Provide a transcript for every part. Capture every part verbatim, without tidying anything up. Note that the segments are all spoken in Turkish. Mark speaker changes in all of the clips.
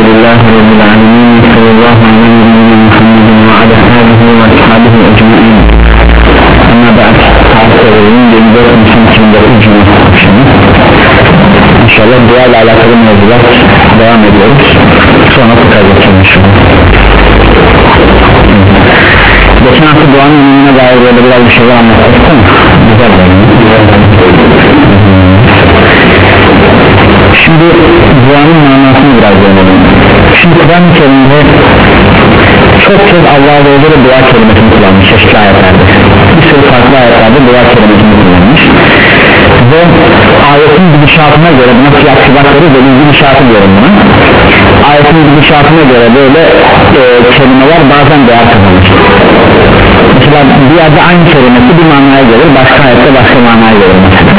Speaker 1: Elhamdülillahi Rabbil Alemin. Sallallahu aleyhi ve Muhammedin ve ala alihi ve ashabihi ecmaîn. Ama ba'd. Tarihlerin yirmi dört Nisan iki bin dokuz Cuma akşamı. İnşallah dua ile alakalı mevzular devam ediyoruz. Sonra tekrar geçelim inşallah. Geçen hafta duanın önüne dair böyle biraz bir şeyler anlattık mı? Güzel Şimdi duanın manasını biraz öğrenelim. Şimdi Kur'an-ı Kerim'de çok kez Allah Azze ve Celle dua kelimesini kullanmış çeşitli ayetlerde. Bir sürü farklı ayetlerde dua kelimesini kullanmış. Ve ayetin gidişatına göre buna siyah sıfatları ve gidişatı diyorum buna. Ayetin gidişatına göre böyle e, kelimeler bazen değer kazanır. Mesela bir yerde aynı kelimesi bir manaya gelir, başka ayette başka manaya gelir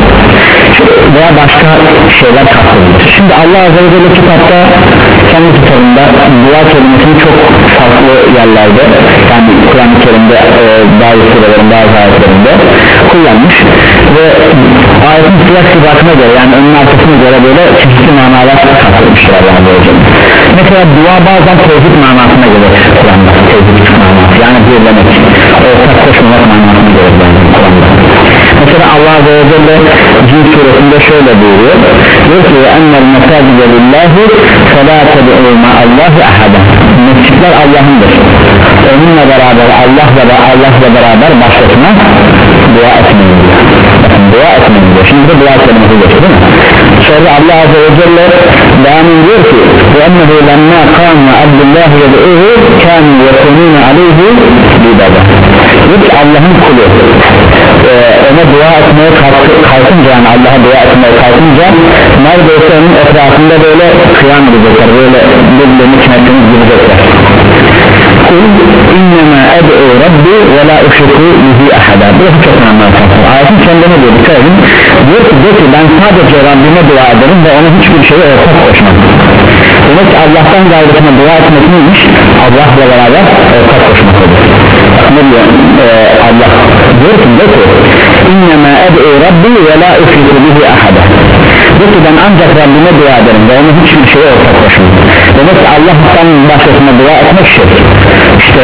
Speaker 1: veya başka şeyler kastedilir. Şimdi Allah Azze ve Celle kitapta kendi kitabında dua kelimesini çok farklı yerlerde, yani Kur'an-ı Kerim'de e, bazı surelerin bazı ayetlerinde kullanmış ve ayetin siyah sıfatına göre, yani önün arkasına göre böyle çeşitli manalar kastedilmişler Allah Azze ve Celle. Mesela dua bazen tevhid manasına gelir Kur'an'da, tevhid manası, yani birlemek, ortak koşmamak manasına gelir Kur'an'da. Mesela Allah Azze ve Celle Cin suresinde şöyle buyuruyor, diyor ki ennel mesacide lillahi felâ ted'û ma'allâhi ahada. Mescitler Allah'ındır, onunla beraber Allah'la da Allah'la beraber başkasına dua etmeyin diyor. Dua etmeyin diyor. Şimdi de dua kelimesi geçiyor değil mi? Sonra Allah Azze ve Celle devam ediyor ki وَاَنَّهُ لَمَّا قَامَ عَبْدُ اللّٰهِ يَدْعُوهُ كَانُوا يَكُونُونَ عَلَيْهِ بِبَدَى. Diyor ki Allah'ın kulu ee, ona dua etmeye kalkınca, yani Allah'a dua etmeye kalkınca neredeyse onun etrafında böyle kıyam edecekler, böyle birbirlerini kenetlerini girecekler. Kul innema ed'u rabbi ve la uşriku bihi ahada. Bu çok önemli arkadaşlar. Ayetin kendine diyor, dikkat edin. Diyor ki, diyor ki ben sadece Rabbime dua ederim ve ona hiçbir şeye ortak koşmam. Demek ki Allah'tan gayrısına dua etmek neymiş? Allah'la beraber ortak koşmak olur. Ne diyor ee, Allah? Diyor ki, diyor ki innema ed'u rabbi ve la uşriku bihi ahada. Diyor ki ben ancak Rabbime dua ederim ve ona hiçbir şeye ortak koşmam. Demek ki Allah'tan başkasına dua etmek şey. İşte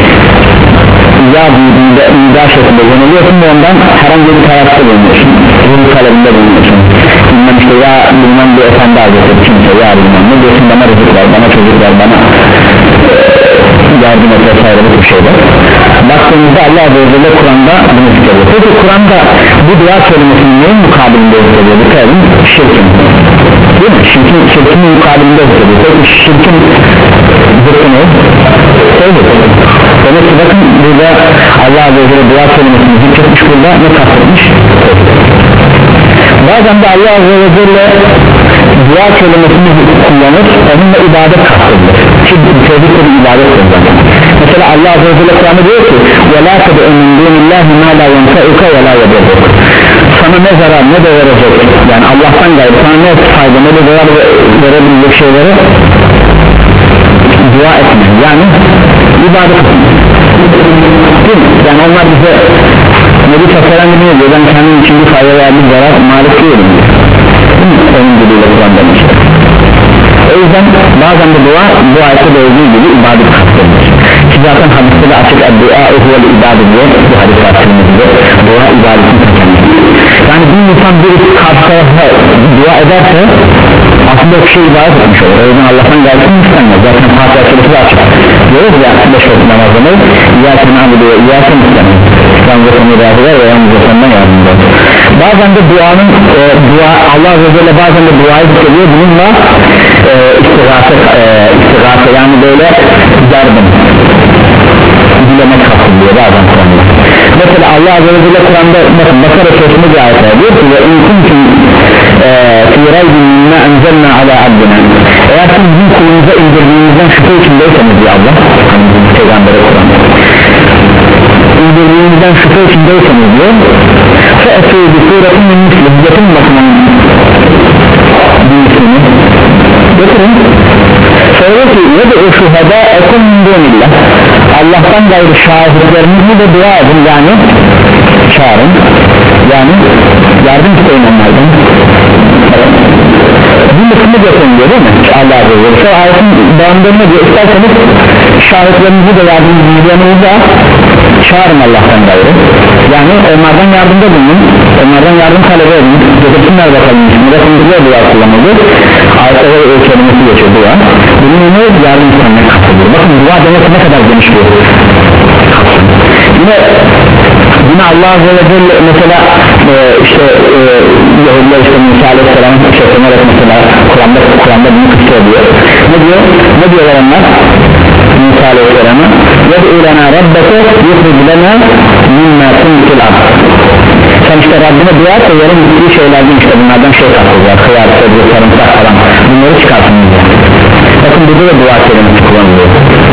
Speaker 1: ya büyüdüğünde imza şeklinde yanılıyorsun ve ondan herhangi bir hayatta bulunuyorsun, ruh talebinde bulunuyorsun. Bilmem işte ya bilmem bir efendi hazretleri kimse, ya bilmem ne diyorsun, bana rızık ver, bana çocuk ver, bana yardım et vesaire bu tür şeyler. Baktığımızda Allah Azze ve Celle Kur'an'da bunu zikrediyor. Peki Kur'an'da bu dua kelimesinin neyin mukabilinde zikrediyor? Dikkat edin, şirkin. Değil mi? Şirkin, şirkin mukabilinde zikrediyor. Peki şirkin zıttı ne? Tevhid. Demek ki bakın burada Allah Azze ve Celle dua kelimesini zikretmiş, burada ne kastetmiş? Bazen de Allah Azze ve Celle dua kelimesini kullanır, onunla ibadet kastedilir. Şimdi tevhid bir ibadet kullanır. Mesela Allah Azze ve Celle Kur'an'da diyor ki وَلَا تَدْعُ مِنْ دُونِ اللّٰهِ مَا لَا يَنْفَعُكَ وَلَا يَضُرُّكَ. Sana ne zarar ne de verecek, yani Allah'tan gayrı sana ne fayda ne de zarar verebilecek şeyleri dua etme, yani ibadet etme. Değil mi? Yani onlar bize Nebi Tasarani ne diyor, ben kendim için bir fayda veya bir zarar malik değilim. Onun diliyle Kur'an'da işte. O yüzden bazen de dua bu ayette de olduğu gibi ibadet kastedilir. Ki zaten hadiste de açık dua uhuvel ibadet diye bu hadis kastedilmekte, dua ibadetin kendisi. Yani bir insan bir karşı tarafa dua ederse aslında o kişi ibadet etmiş olur. O yüzden Allah'tan gayrısını istenmez. Zaten Fatiha suresi de açık. Diyoruz ya beş vakit namazını İyyâke na'budu ve İyyâke nestaîn. Yalnız onu razı ver ve yalnız ondan yardımcı olur. Bazen de duanın e, dua Allah Azze ve Celle bazen de duayı zikrediyor. Bununla e, istigâse e, istigâse yani böyle yardım dilemek kastediliyor bazen Kur'an'da. Mesela Allah Azze ve Celle Kur'an'da bakın Bakara suresinde bir ayet var, diyor ki ve in kuntum fi raybin mimma enzelna ala abdina. Eğer siz bizim kulumuza indirdiğimizden şüphe içindeyseniz diyor Allah, hani bizim Peygamber'e Kur'an'da indirdiğimizden şüphe içindeyseniz diyor fe'etû bi suretin min misli, getirin bakımın birisini getirin. Söyle ki yed'u şuhedâekum min dûnillah, Allah'tan gayrı şahitlerinizi de dua edin, yani çağırın, yani yardım isteyin onlardan. bir mısını götürüyor değil mi? Allah Azze ve Celle şu ayetin devamlarına diyor, isterseniz şahitlerinizi de yardımcılarınızı da çağırın Allah'tan gayrı, yani onlardan yardımda bulunun, onlardan yardım talep edin, getirsinler bakalım. Burada dua kullanıldı, ayetleri o kelimesi geçiyor dua, bunun önüne yardım istemek kastediyor. Bakın dua demek ne kadar geniş bir yine yine Allah Azze ve Celle mesela e, işte e, Yahudiler işte Musa Aleyhisselam'ın şeklenerek mesela Kur'an'da Kur'an'da bunu kısa diyor. Ne diyor? Ne diyorlar onlar? Musa Aleyhisselam'a yed'u lena rabbeke yukhruj lena mimma tunbitul ard. Sen işte Rabbine dua et, yarın bittiği şeylerden işte bunlardan şey katılacak, kıyar, sebze, sarımsak falan, bunları çıkarsın diye. Bakın burada da dua kelimesi kullanılıyor.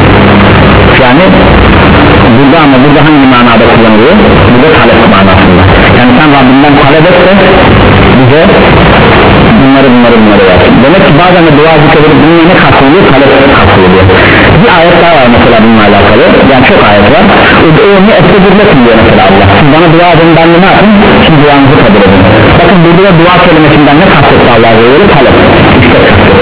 Speaker 1: Yani burada, ama burada hangi manada kullanılıyor? Burada talep manasında. Yani sen Rabbinden talep et de bize bunları bunları bunları versin. Demek ki bazen de dua zikredilip bununla ne katılıyor? Talep katılıyor. Bir ayet daha var mesela bununla alakalı, yani çok ayet var. Onu estağfurullah diyor mesela Allah. Siz bana dua edin, ben de ne yapayım? Şimdi duanızı kabul edin. Bakın burada da dua kelimesinden ne kastetti Allah'a göre? Talep. İşte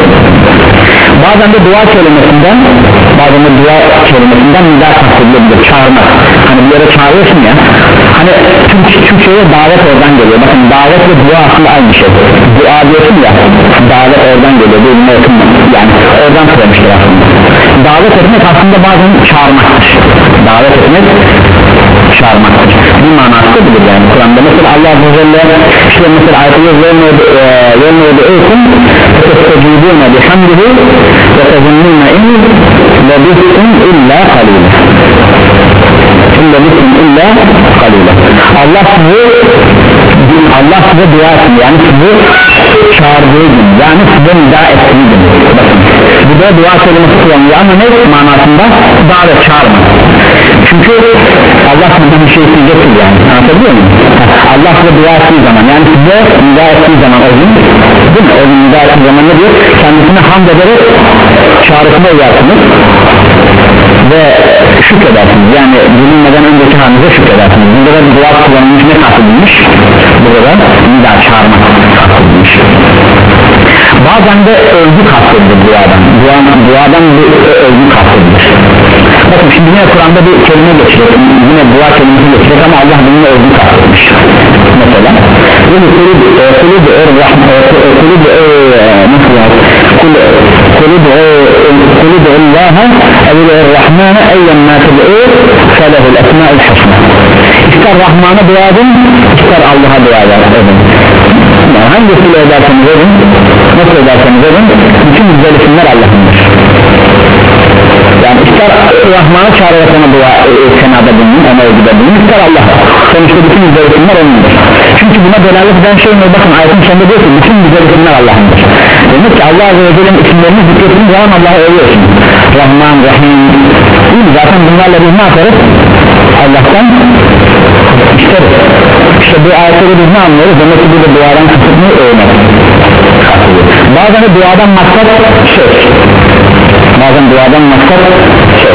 Speaker 1: bazen de dua kelimesinden bazen de dua kelimesinden nida kastedilebilir, çağırmak. Hani bir yere çağırıyorsun ya, hani Türk, Türkçe'ye davet oradan geliyor. Bakın davet ve dua aslında aynı şey. Dua diyorsun ya, davet oradan geliyor, bölümüne yakınma, yani oradan söylemiştir aslında. Davet etmek aslında bazen çağırmaktır. Davet etmek çağırmaktır. Bir manası budur yani Kur'an'da. Mesela Allah Azze ve Celle işte mesela ayetinde yönlüğü eykum testecibune bihamdihi ve tezinnune in lebistum illa kalile illa lebistum illa kalile. Allah size Allah size dua etsin, yani sizi çağırdığı gün, yani size nida ettiği gün. Bakın bu da dua kelimesi kullanılıyor ama ne manasında? Davet, çağırma. Çünkü Allah sizden bir şey isteyecektir yani, anlatabiliyor muyum? Allah size dua ettiği zaman, yani size nida ettiği zaman o gün, değil mi? O gün nida ettiği zaman ne diyor? Kendisine hamd ederek çağrısına uyarsınız ve şükredersiniz, yani bilinmeden önceki halinize şükredersiniz. Burada da bir dua kullanılmış, ne kastedilmiş? Burada da nida, çağırmak kastedilmiş. Bazen de övgü kastedilir duadan, duadan, duadan bir övgü kastedilir. Bakın şimdi yine Kur'an'da bir kelime geçecek, yine dua kelimesi geçecek ama Allah bununla övgü kastedilmiş. Mesela kulübü kulübü kulübü nasıl var? kulübü kulübü Allah'a evle Rahman'a eyyen ma ted'u felehul esma'ul husna. İster Rahman'a dua edin, ister Allah'a dua edin. Yani hangisiyle ederseniz edin, nasıl ederseniz edin, bütün güzel isimler Allah'ındır. Yani ister Rahman'a çağırarak ona dua senada bulunun, ona ödüde bulunun, ister Allah'a. Sonuçta bütün güzel isimler O'nundur. Çünkü buna delalet eden şey ne? Bakın ayetin sonunda diyor ki bütün güzel isimler Allah'ındır. Demek ki Allah Azze ve Celle'nin isimlerini zikrettiğin zaman Allah'a övüyorsun. Rahman, Rahim. Değil mi? Zaten bunlarla biz ne yaparız? Allah'tan isteriz. İşte bu ayetleri biz ne anlıyoruz? Demek ki burada duadan kısıtını övmek. Bazen de duadan maksat söz. Bazen duadan maksat söz.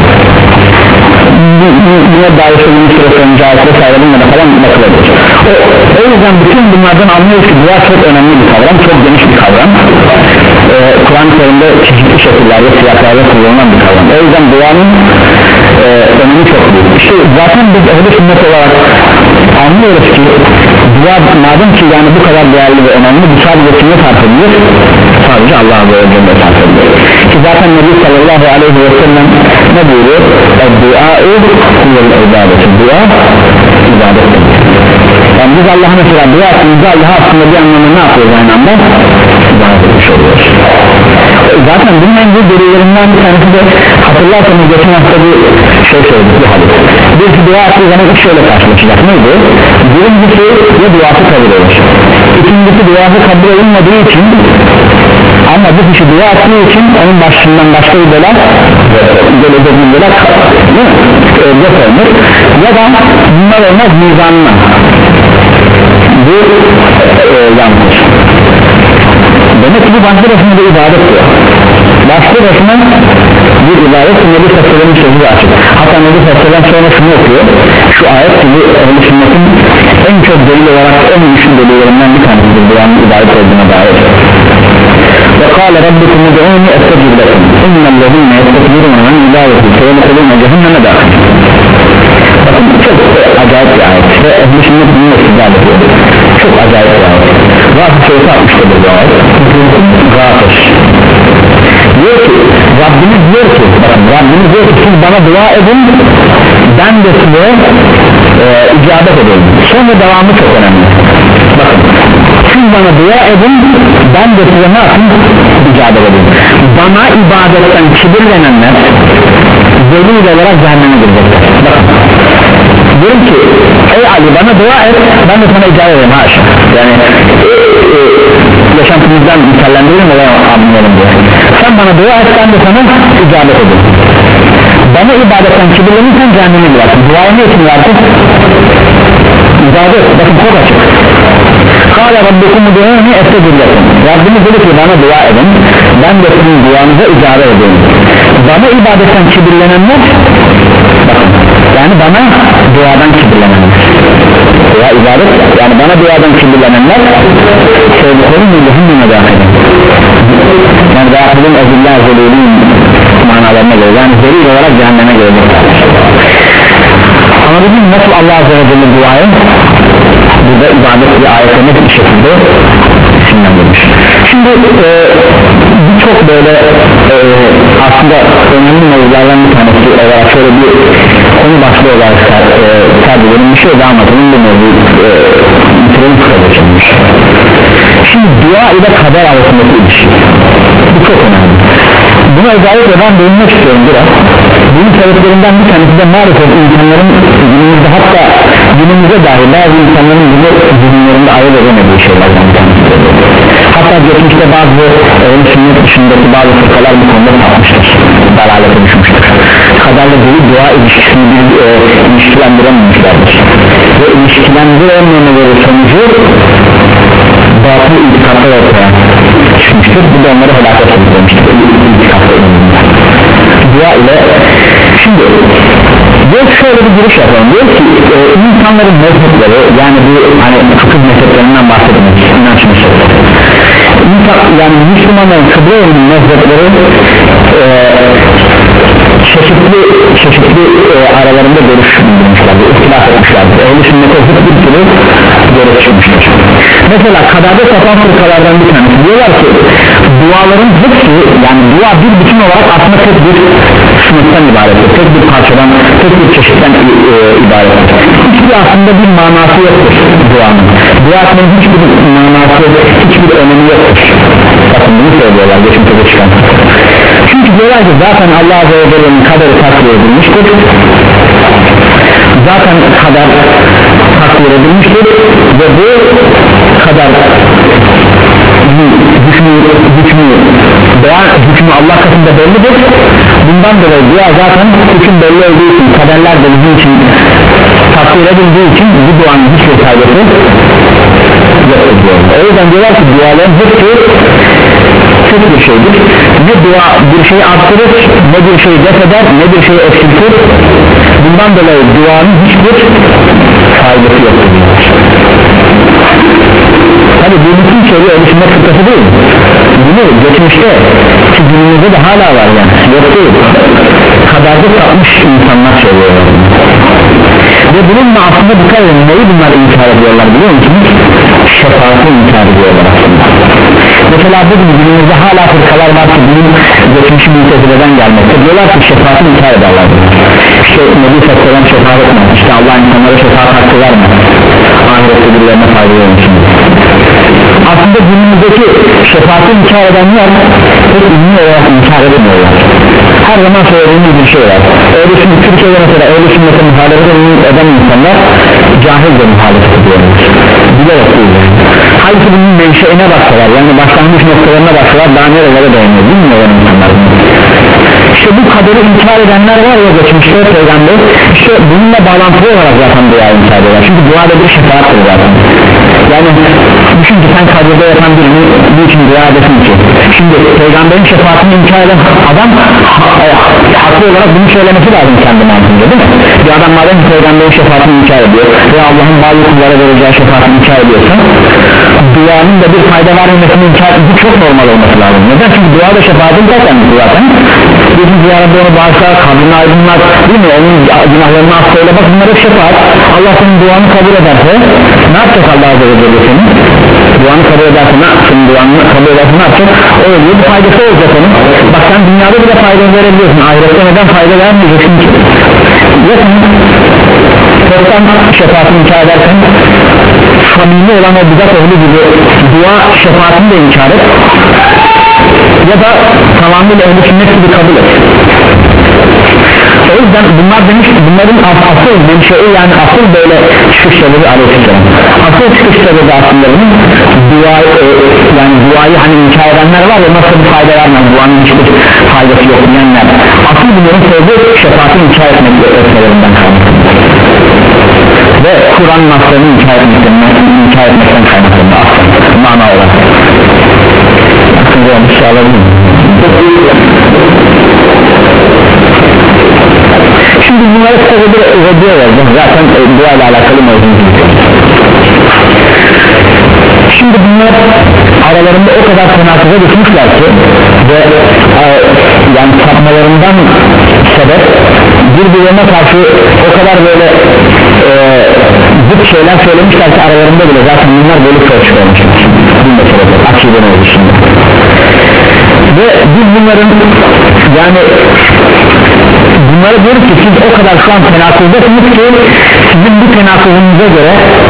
Speaker 1: Buna dair bir süre önce ayetleri sayılımla da falan bakılabilir. O, o yüzden bütün bunlardan anlıyoruz ki dua çok önemli bir kavram, çok geniş bir kavram. Ee, Kur'an-ı Kerim'de çeşitli şekillerde, siyaslarda kullanılan bir kavram. O yüzden duanın e, önemi çok büyük. İşte zaten biz ehl-i sünnet olarak anlıyoruz ki dua madem ki yani bu kadar değerli ve önemli, bu sadece kime sarf edilir? Sadece Allah'a ve Celle sarf edilir. Ki zaten Nebi sallallahu aleyhi ve sellem ne buyuruyor? Dua-ı kuvvel ibadeti. Dua ibadettir. Yani biz Allah'a mesela dua ettiğimizde Allah'a aslında bir anlamda ne yapıyoruz aynı anda? İbadet etmiş oluyoruz. Zaten bunun en büyük delillerinden bir tanesi de hatırlarsanız geçen hafta bir şey söyledik, bir hadis. Birisi dua ettiği zaman üç şeyle karşılaşacak. Neydi? Birincisi ya duası kabul olur. İkincisi duası kabul edilmediği için ama bu kişi dua ettiği için onun başından başka bir bela gelecek bir bela yok olmuş ya da bunlar olmaz mizanına bu e, yanlış. Demek ki bu başlı başına bir ibadet diyor. Başlı başına bir ibadet Nebi Sallallahu sözü açık. Hatta Nebi Sallallahu sonra şunu okuyor. Şu ayet gibi ehl-i sünnetin en çok delil olarak en güçlü delillerinden bir tanesidir. Duanın ibadet olduğuna dair. ve kâle rabbukum ud'ûni estecib lekum innellezîne yestekbirûne an ibâdeti seyedhulûne cehenneme dâhil. Bakın çok acayip bir ayet ve ehl-i sünnet bunu istidlal ediyor. Çok acayip bir ayet. Gâfir suresi altmışta bu ayet. Gâfir diyor ki, Rabbimiz diyor ki, bakın Rabbimiz diyor ki siz bana dua edin, ben de size e, icabet edeyim. Sonra devamı çok önemli. Bakın siz bana dua edin, ben de size ne yapayım? İcabet edeyim. Bana ibadetten kibirlenenler zelil olarak cehenneme girecekler. Bakın diyorum ki ey Ali bana dua et, ben de sana icabet edeyim. Haşa yani e, e, yaşantımızdan misallendirelim ve anlayalım diye. Sen bana dua et, ben de sana icabet edeyim. Bana ibadetten kibirlenirsen cehenneme girersin. Duayı ne için versin? İbadet. Bakın çok açık. Kâle rabbukum ud'ûni estecib lekum. Rabbimiz dedi ki bana dua edin, ben de sizin duanıza icabet edeyim. Bana ibadetten kibirlenenler, bakın yani bana duadan kibirlenenler, dua ibadet yani bana duadan kibirlenenler sevdiklerim ve cehenneme dâhil. Yani dâhilin ezillâh zelîlîn manalarına göre, yani zelîl olarak cehenneme gelecekler. Ama bizim nasıl Allah Azze ve Celle duayı burada ibadet bir ayette net bir şekilde isimlendirmiş. Şimdi e, çok böyle e, aslında önemli mevzulardan bir tanesi olarak şöyle bir konu başlığı olarak e, tercih edelim, bir şey daha anlatalım, bu mevzu e, bitirelim kısaca çekmiş. Şimdi dua ile kader arasındaki ilişki bu çok önemli. Buna özellikle ben değinmek istiyorum biraz. Bunun sebeplerinden bir tanesi de maalesef insanların günümüzde, hatta günümüzde dahi bazı insanların bunu zihinlerinde ayırt edemediği şeylerden bir tanesi. Hatta geçmişte bazı öyle sünnet dışındaki bazı fırkalar bu konuda sapmıştır, dalalete düşmüştür. Kaderle değil dua ilişkisini bir e, ilişkilendirememişlerdir ve ilişkilendirememeleri sonucu batıl itikatlar ortaya çıkmıştır. Bu da onları helakete sürüklemiştir. Dua ile şimdi diyor şöyle bir giriş yapalım, diyor ki e, insanların mezhepleri, yani bu hani fıkıh mezheplerinden bahsedilmek, inanç mezhepleri, İnsan, yani Müslümanların kıble yönünün mezhepleri e, çeşitli çeşitli e, aralarında görüş bildirmişlerdir, ihtilaf etmişlerdir. Ehl-i sünnete zıt bir türlü görüş çıkmıştır. Mesela kaderde sapan fırkalardan bir tanesi diyorlar ki duaların hepsi, yani dua bir bütün olarak aslında tek bir sınıftan ibarettir, tek bir parçadan, tek bir çeşitten e, e, ibarettir. Hiçbir aslında bir manası yoktur duanın. Duanın hiçbir manası, hiçbir önemi yoktur. Bakın bunu söylüyorlar geçmişte çıkan. Çünkü diyorlar ki zaten Allah Azze ve Celle'nin kaderi takdir edilmiştir. Zaten kader takdir edilmiştir ve bu kader hükmü, hükmü, dua hükmü Allah katında bellidir. Bundan dolayı dua zaten hüküm belli olduğu için, kaderler de bizim için takdir edildiği için bu duanın hiçbir faydası yoktur diyorlar. O yüzden diyorlar ki duaların hepsi tek bir şeydir. Ne dua bir şeyi arttırır, ne bir şeyi def eder, ne bir şeyi eksiltir. Bundan dolayı duanın hiçbir faydası yoktur diyorlar. Tabi bu bütün şeyi öyle sünnet fıkrası değil. Bunu geçmişte ki günümüzde de hala var yani. Yok değil. Kaderde sapmış insanlar söylüyorlar. Ve bununla aslında dikkat edin, neyi bunlar inkar ediyorlar biliyor musunuz? Şefaati inkar ediyorlar aslında. Mesela bugün günümüzde hala fırkalar var ki bunun geçmişi mültezileden gelmekte. Diyorlar ki şefaati inkar ederler. İşte Nebi Sallallahu şefaat etmez. İşte Allah insanlara şefaat hakkı vermez. Ahirette birilerine fayda olmuşsun. Aslında günümüzdeki şefaati inkar edenler pek ünlü olarak inkar edemiyorlar. Her zaman söylediğimiz bir şey var. Öyle şimdi Türkiye'de mesela öyle sünnete muhalefet eden insanlar cahilce muhalefet ediyorlar. Bilerek değil yani. Halbuki bunun menşeine baksalar, yani başlangıç noktalarına baksalar daha nerelere dayanıyor, bilmiyorlar insanlar. İşte bu kaderi inkar edenler var ya geçmişte peygamber, işte bununla bağlantılı olarak zaten dua inkar ediyorlar. Çünkü duada bir şefaattir zaten. Yani düşün ki sen kabirde yatan birini niçin dua edesin ki? Şimdi peygamberin şefaatini inkar eden adam ha, haklı olarak bunu söylemesi lazım kendi mantığında, değil mi? Bir adam madem ki peygamberin şefaatini inkar ediyor ve Allah'ın bazı kullara vereceği şefaatini inkar ediyorsa duanın da bir fayda vermemesini inkar etmesi çok normal olması lazım. Neden? Çünkü dua da şefaatin zaten zaten bizim ziyarette onu bağışlar, kabrini aydınlar, değil mi? Onun günahlarını affeyle, bak bunlar hep şefaat. Allah senin duanı kabul ederse ne yapacak Allah Azze ve Celle senin? Duanı kabul ederse ne yapacak? Duanı kabul ederse ne yapacak? O ölüyor, bir faydası olacak onun. Bak sen dünyada bile fayda verebiliyorsun, ahirette neden fayda vermeyeceksin ki? Ya sen toptan şefaatini inkar edersen samimi olan o bidat ehli gibi dua şefaatini de inkar et ya da tamamıyla ehli sünnet gibi kabul et. O yüzden bunlar demiş ki bunların asıl menşei, yani asıl böyle çıkış sebebi aleyhisselam, asıl çıkış sebebi aslında bunun dua, e, yani duayı hani inkar edenler var ya, nasıl bir fayda vermez, duanın hiçbir faydası yok diyenler, asıl bunların sebebi şefaatini inkar etmek etmelerinden kaynaklanıyor ve Kur'an naslarını inkar etmekten inkar etmekten kaynaklanıyor aslında mana olarak. Aklınca olmuş alabilir miyim? Şimdi bunları kısaca bir ödüyor yazdım zaten e, dua ile alakalı mevzumuz. Şimdi bunlar aralarında o kadar tenakuza düşmüşler ki ve e, yani sapmalarından sebep birbirlerine karşı o kadar böyle e, zıt şeyler söylemişler ki aralarında bile zaten bunlar böyle çok olmuşlar bu meselede akiden olduğu şimdi ve biz bunların yani bunlara diyoruz ki siz o kadar şu an tenakuzdasınız ki sizin bu tenakuzunuza göre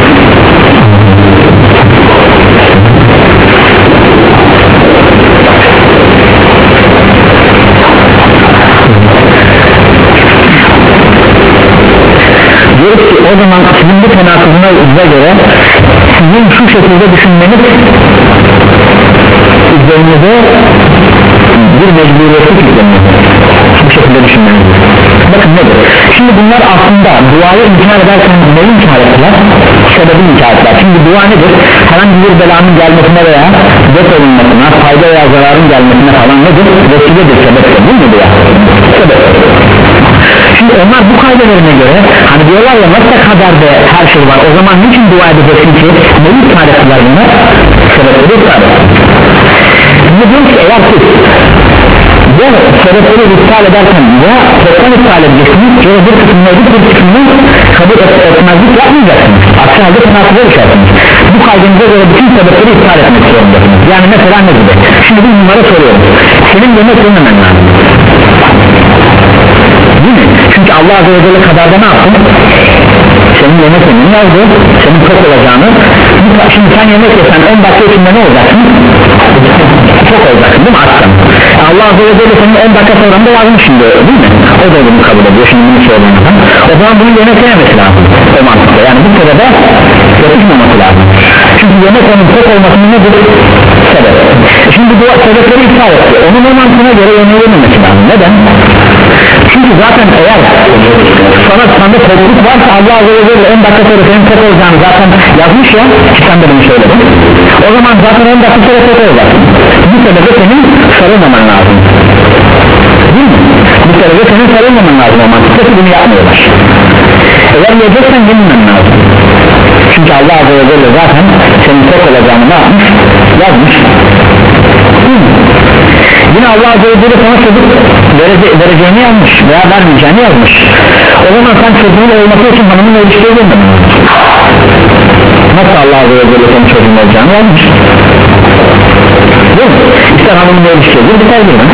Speaker 1: diyoruz ki o zaman sizin bu tenakuzunuza göre sizin şu şekilde düşünmeniz üzerinize bir mecburiyetlik yüklenir bu şekilde düşünmeniz. Bakın nedir? Şimdi bunlar aslında duayı inkar ederken neyi inkar ettiler? Sebebi inkar ettiler. Şimdi dua nedir? Herhangi bir belanın gelmesine veya def olunmasına, fayda veya zararın gelmesine falan nedir? Vesiledir, sebeptir, değil mi dua? Sebep. Şimdi onlar bu kaydelerine göre hani diyorlar ya nasıl kaderde her şey var, o zaman niçin dua edeceksin ki? Neyi iptal ettiler bunlar? Sebepleri iptal ettiler. Şimdi diyor ki eğer siz bu sebepleri iptal ederken ya toptan iptal edeceksiniz ya bir kısmını edip bir kısmını kabul et, etmezlik yapmayacaksınız. Aksi halde tenaküze düşersiniz. Bu kaydınıza göre bütün sebepleri iptal etmek zorundasınız. Yani mesela ne gibi? Şimdi biz bunlara soruyoruz. Senin yemek yememen lazım. Değil mi? Çünkü Allah Azze ve Celle kaderde ne yaptın? Senin yemek yemenin yazdı, senin tok olacağını. Şimdi sen yemek yesen on dakika içinde ne olacaksın? Çok olacaksın değil mi? Açsan. Allah Azze ve Celle senin on dakika sonra da yazmış şimdi, değil mi? O da bunu kabul ediyor şimdi bunu söylediğinde. O zaman bunu yemek yememesi lazım o mantıkta. Yani bu sırada yapışmaması lazım. Çünkü yemek onun tok olmasının nedir? Sebep. Şimdi bu sebepleri iptal etti. Onun o mantığına göre yemeği yememesi lazım. Neden? Çünkü zaten eğer sana sende tokluk varsa Allah Azze ve Celle on dakika sonra senin tok olacağını zaten yazmış ya, ki sen de bunu söyledin. O zaman zaten on dakika sonra tok olacaksın. Bu sebeple senin sarılmaman lazım. Değil mi? Bu sebeple senin sarılmaman lazım o mantıkta ki bunu yapmıyorlar. Eğer yiyeceksen yememen lazım. Çünkü Allah Azze ve Celle zaten senin tok olacağını ne yapmış? Yazmış. Değil mi? Yine Allah Azze ve Celle sana çocuk verece vereceğini yazmış veya vermeyeceğini yazmış. O zaman sen çocuğun olması için hanımın ilişkiye girmedin. Nasıl Allah Azze ve Celle senin çocuğun olacağını yazmış? Değil mi? İster hanımın ilişkiye gir, biter girme.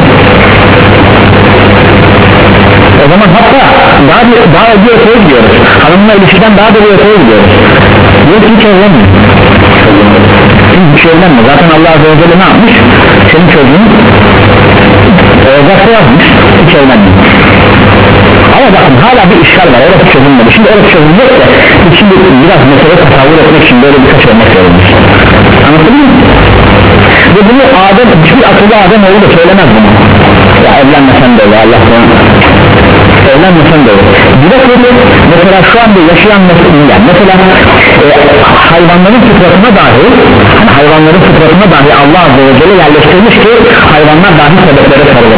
Speaker 1: O zaman hatta daha bir, daha bir öteye gidiyoruz. Hanımla ilişkiden daha da bir öteye gidiyoruz. Diyor ki hiç evlenme. Hiç evlenme. Zaten Allah Azze ve Celle ne yapmış? Senin çocuğun olacaksa yazmış, hiç evlenme. Ama bakın hala bir işgal var, orası çözülmedi. Şimdi orası çözülecek de şimdi biraz mesele tasavvur etmek için böyle birkaç örnek verilmiş. Anladın mı? Ve bunu Adem, hiçbir akıllı Adem oğlu da söylemez bunu. Ya evlenmesen de olur, Allah sana evlenmesen de olur. Bir de mesela şu anda yaşayan mesela, mesela e, hayvanların fıtratına dahi hani hayvanların fıtratına dahi Allah Azze ve Celle yerleştirmiş ki hayvanlar dahi sebeplere sarılır.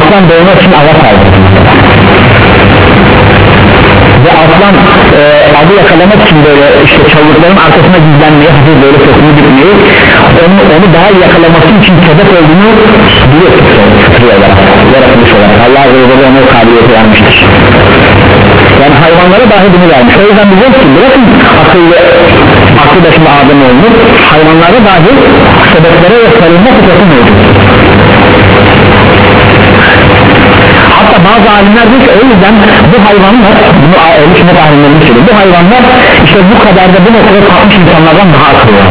Speaker 1: aslan doğmak için ava saldırır ve aslan e, avı yakalamak için böyle işte çavukların arkasına gizlenmeyi, hafif böyle sesini gitmeyi, onu, onu daha iyi yakalaması için sebep olduğunu biliyor tutuyorlar yaratılış olarak. Allah Azze ve Celle ona kabiliyeti vermiştir. Yani hayvanlara dahi bunu vermiş. O yüzden biliyoruz ki bırakın akıllı aklı başında Adem olmuş, hayvanlara dahi sebeplere ve sarılma fıtratı mevcut. Hatta bazı alimler diyor ki o yüzden bu hayvanlar, bunu ehl-i alimlerinin söylüyor, bu hayvanlar işte bu kadar da bu noktada kalmış insanlardan daha akıllı.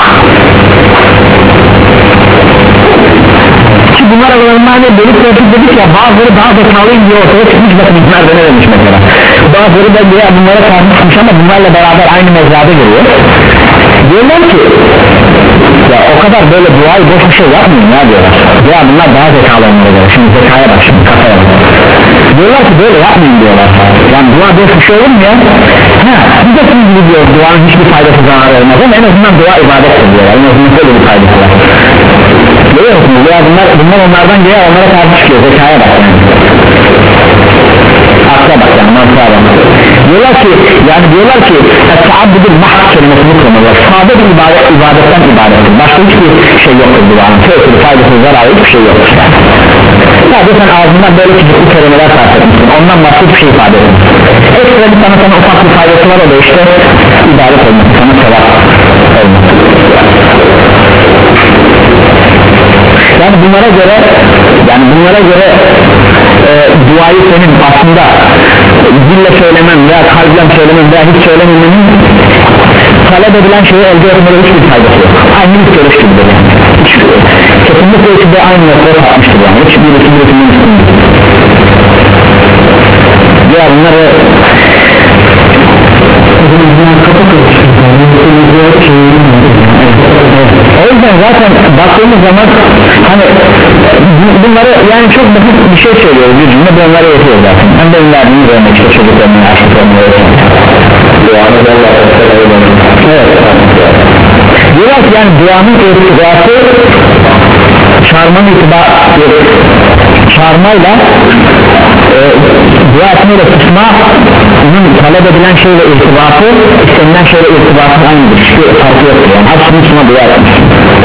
Speaker 1: Ki bunlar aralarında hani bölük bölük dedik ya, bazıları daha zekalıyım diye ortaya çıkmış, bakın bunlar da ne demiş mesela, bazıları da diye bunlara tartışmış ama bunlarla beraber aynı mezrada geliyor. Diyorlar ki ya o kadar böyle duayı boş bir şey yapmayın ya diyorlar ya, bunlar daha zekalı onlara göre, şimdi zekaya bak, şimdi kafaya bak, diyorlar ki böyle yapmayın diyorlar. Yani dua boş bir şey olur mu ya? Ha, biz de şimdi biliyoruz duanın hiçbir faydası zararı olmaz ama en azından dua ibadettir diyorlar, en azından böyle bir faydası var. Görüyor musunuz ya, bunlar, bunlar onlardan geliyor, onlara karşı çıkıyor, zekaya bak yani, akla bak yani, mantığa bak. Diyorlar ki yani diyorlar ki et-taabbudul mahd kelimesini kullanıyorlar, sade bir ibadet, ibadetten ibarettir, başka hiçbir şey yoktur duanın, tesiri, faydası, zararı hiçbir şey yoktur. Sadece sen ağzından böyle küçük kelimeler sarf etmişsin, ondan başka hiçbir şey ifade etmişsin. Ekstra bir sana sana ufak bir faydası var, o da işte ibadet olması, sana sevap olması. Yani bunlara göre yani bunlara göre e, duayı senin aslında dille söylemen veya kalple söylemen veya hiç söylememenin talep edilen şeyi elde etmede hiçbir faydası yok. Aynı bir görüş gibidir yani. Hiç, kesinlikle içinde aynı noktaya atmıştır yani. Hiç birisi birisinin üstünde. Ya bunları o yüzden zaten baktığımız zaman hani bunları yani çok basit bir şey söylüyoruz, bir cümle bunları yapıyor zaten. Ben de önlerdiğimiz örnek işte çocuklarını, yaşlıklarını öğretiyorum. Evet. Diyorlar ki yani duanın irtibatı çağırmanın irtibatı çağırmayla e, dua etmeyle tutma onun talep edilen şeyle irtibatı istenilen şeyle irtibatı aynıdır, hiçbir farkı yoktur yani, hepsinin içine dua etmiş.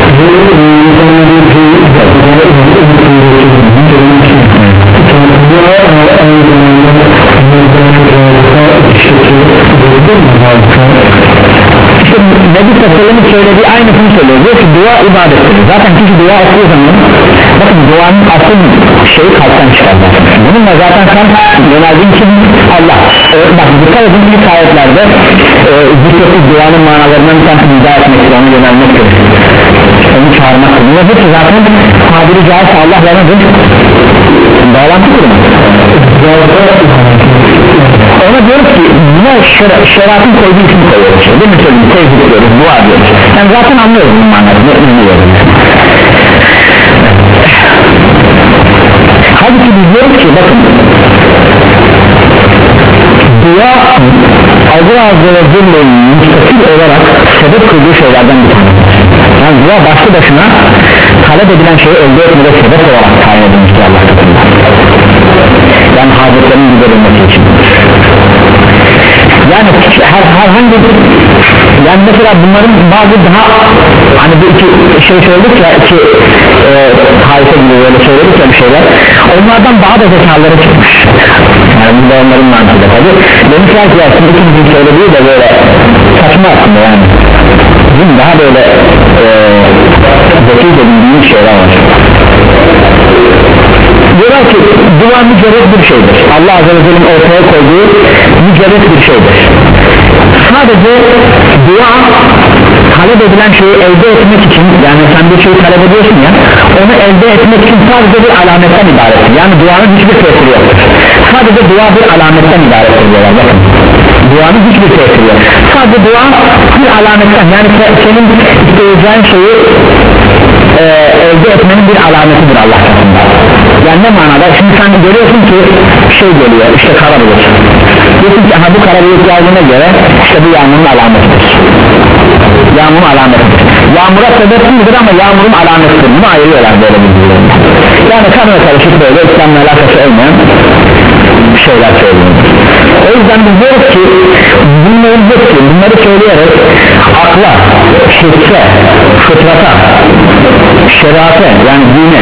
Speaker 1: İşte Nebi Sallallahu söylediği aynısını söylüyor, diyor ki dua ibadettir. Zaten kişi dua ettiği zaman bakın duanın asıl şeyi kalpten çıkar. Bununla zaten sen yöneldiğin için Allah e, bak dikkat edin ilk ayetlerde e, zikrettiği duanın manalarından bir tanesi nida etmektir, onu yönelmektir, onu çağırmaktır. Bunlar hepsi zaten tabiri caizse Allah'la nedir? Bağlantı kurmak. Ona diyoruz ki buna şer şeriatın koyduğu ismi koyuyoruz, değil mi söyleyeyim, tevhid diyoruz, dua diyoruz. Yani zaten anlıyoruz bunun manasını, anlıyoruz. Halbuki biz diyoruz ki bakın dua Allah Azze ve Celle'nin müstakil olarak sebep kıldığı şeylerden bir tanesi. Yani dua başlı başına talep edilen şeyi elde etmede sebep olarak tayin edilmiştir Allah katında. Yani hacetlerin giderilmesi için. Yani her, herhangi bir yani mesela bunların bazı daha hani bu iki şey söyledik ya, iki e, harika gibi böyle söyledik ya bir şeyler, onlardan daha da zekaları çıkmış. Yani bu da onların mantığıyla tabi. Demişler ki ya şimdi ikinci söylediği de böyle saçma aslında yani. Bizim daha böyle e, zekice bildiğimiz şeyler var. Diyorlar ki dua mücerret bir şeydir, Allah Azze ve Celle'nin ortaya koyduğu mücerret bir şeydir. Sadece dua talep edilen şeyi elde etmek için, yani sen bir şeyi talep ediyorsun ya, onu elde etmek için sadece bir alametten ibarettir. Yani duanın hiçbir tesiri yoktur. Sadece dua bir alametten ibarettir diyorlar, bakın. Duanın hiçbir tesiri yok. Sadece dua bir alametten, yani senin isteyeceğin şeyi e, elde etmenin bir alametidir Allah katında. Yani ne manada? Şimdi sen görüyorsun ki şey geliyor, işte kara bulut. Diyorsun ki aha bu kara bulut geldiğine göre işte bu yağmurun alametidir. Yağmurun alametidir. Yağmura sebep değildir ama yağmurun alametidir. Bunu ayırıyorlar böyle bir. Ya yani kanına karışık böyle İslam'la alakası olmayan şeyler söylüyor. O yüzden biz diyoruz ki bunları hepsi bunları söyleyerek akla, hisse, fıtrata, şeriate yani dine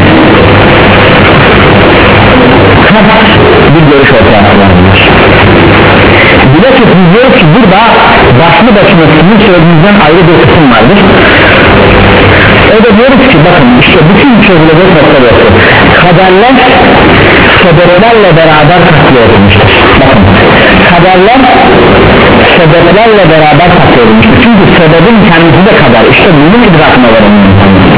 Speaker 1: ters bir görüş ortaya atılabilir. Bilakis biz diyoruz ki burada başlı başına sizin söylediğinizden ayrı bir kısım vardır. O da diyoruz ki bakın işte bütün çözülecek nokta burası. Kaderler sebeplerle beraber takviye edilmiştir. Bakın kaderler sebeplerle beraber takviye edilmiştir. Çünkü sebebin kendisi de kader. İşte bunun idrakına varılmış.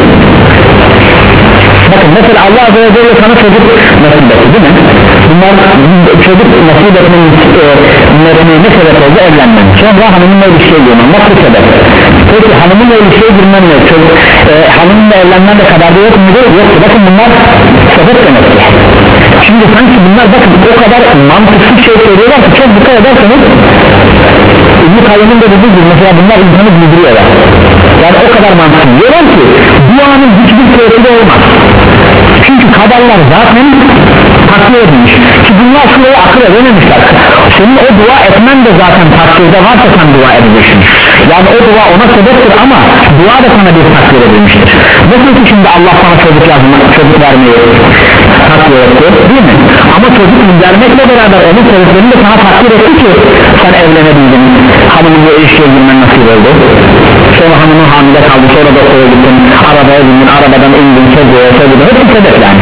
Speaker 1: Bakın mesela Allah Azze ve Celle sana çocuk nasip etti değil mi? Bunlar çocuk nasip etmenin e, ne sebep oldu? Evlenmen. Sonra hanımınla ilişkiye girmen. Nasıl sebep? Peki hanımınla ilişkiye girmen ne? Çocuk, e, hanımınla evlenmen de kaderde yok muydu? Yoktu. Bakın bunlar sebep demektir. Şimdi sanki bunlar bakın o kadar mantıksız şey söylüyorlar ki çok dikkat ederseniz İbn-i Kayyım'ın da dediği gibi mesela bunlar insanı güldürüyorlar. Yani o kadar mantıksız diyorlar ki duanın hiçbir tesiri olmaz. Çünkü kaderler zaten takdir edilmiş ki bunlar şuraya akıl edememişler. Senin o dua etmen de zaten takdirde varsa sen dua edeceksin. Yani o dua ona sebeptir ama dua da sana bir takdir edilmiştir. Nasıl ki şimdi Allah sana çocuk yazmak, çocuk vermeyi takdir etti değil mi? Ama çocuk vermekle beraber onun sebeplerini de sana takdir etti ki sen evlenebildin, hanımınla ilişkiye girmen nasip oldu. Sonra hanımın hamile kaldı, sonra doktora gittin, arabaya bindin, arabadan indin, çocuğa, çocuğa, hepsi sebep yani.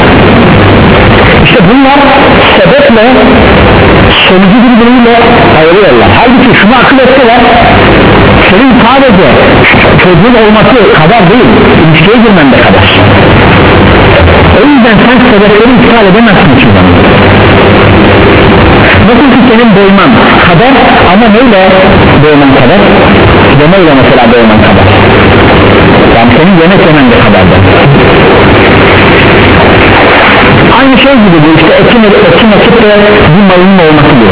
Speaker 1: İşte bunlar sebeple sonucu birbiriyle ayırıyorlar. Halbuki şunu akıl etseler, senin sadece çocuğun olması kadar değil, ilişkiye girmen de kadar. O yüzden sen sebepleri iptal edemezsin hiçbir zaman. Nasıl ki senin doyman kadar ama neyle doyman kadar? Demeyle mesela doyman kadar. Yani senin yemek yemen de kadar da. Aynı şey gibi bu işte ekin ekin ekip de bir malının olması gibi.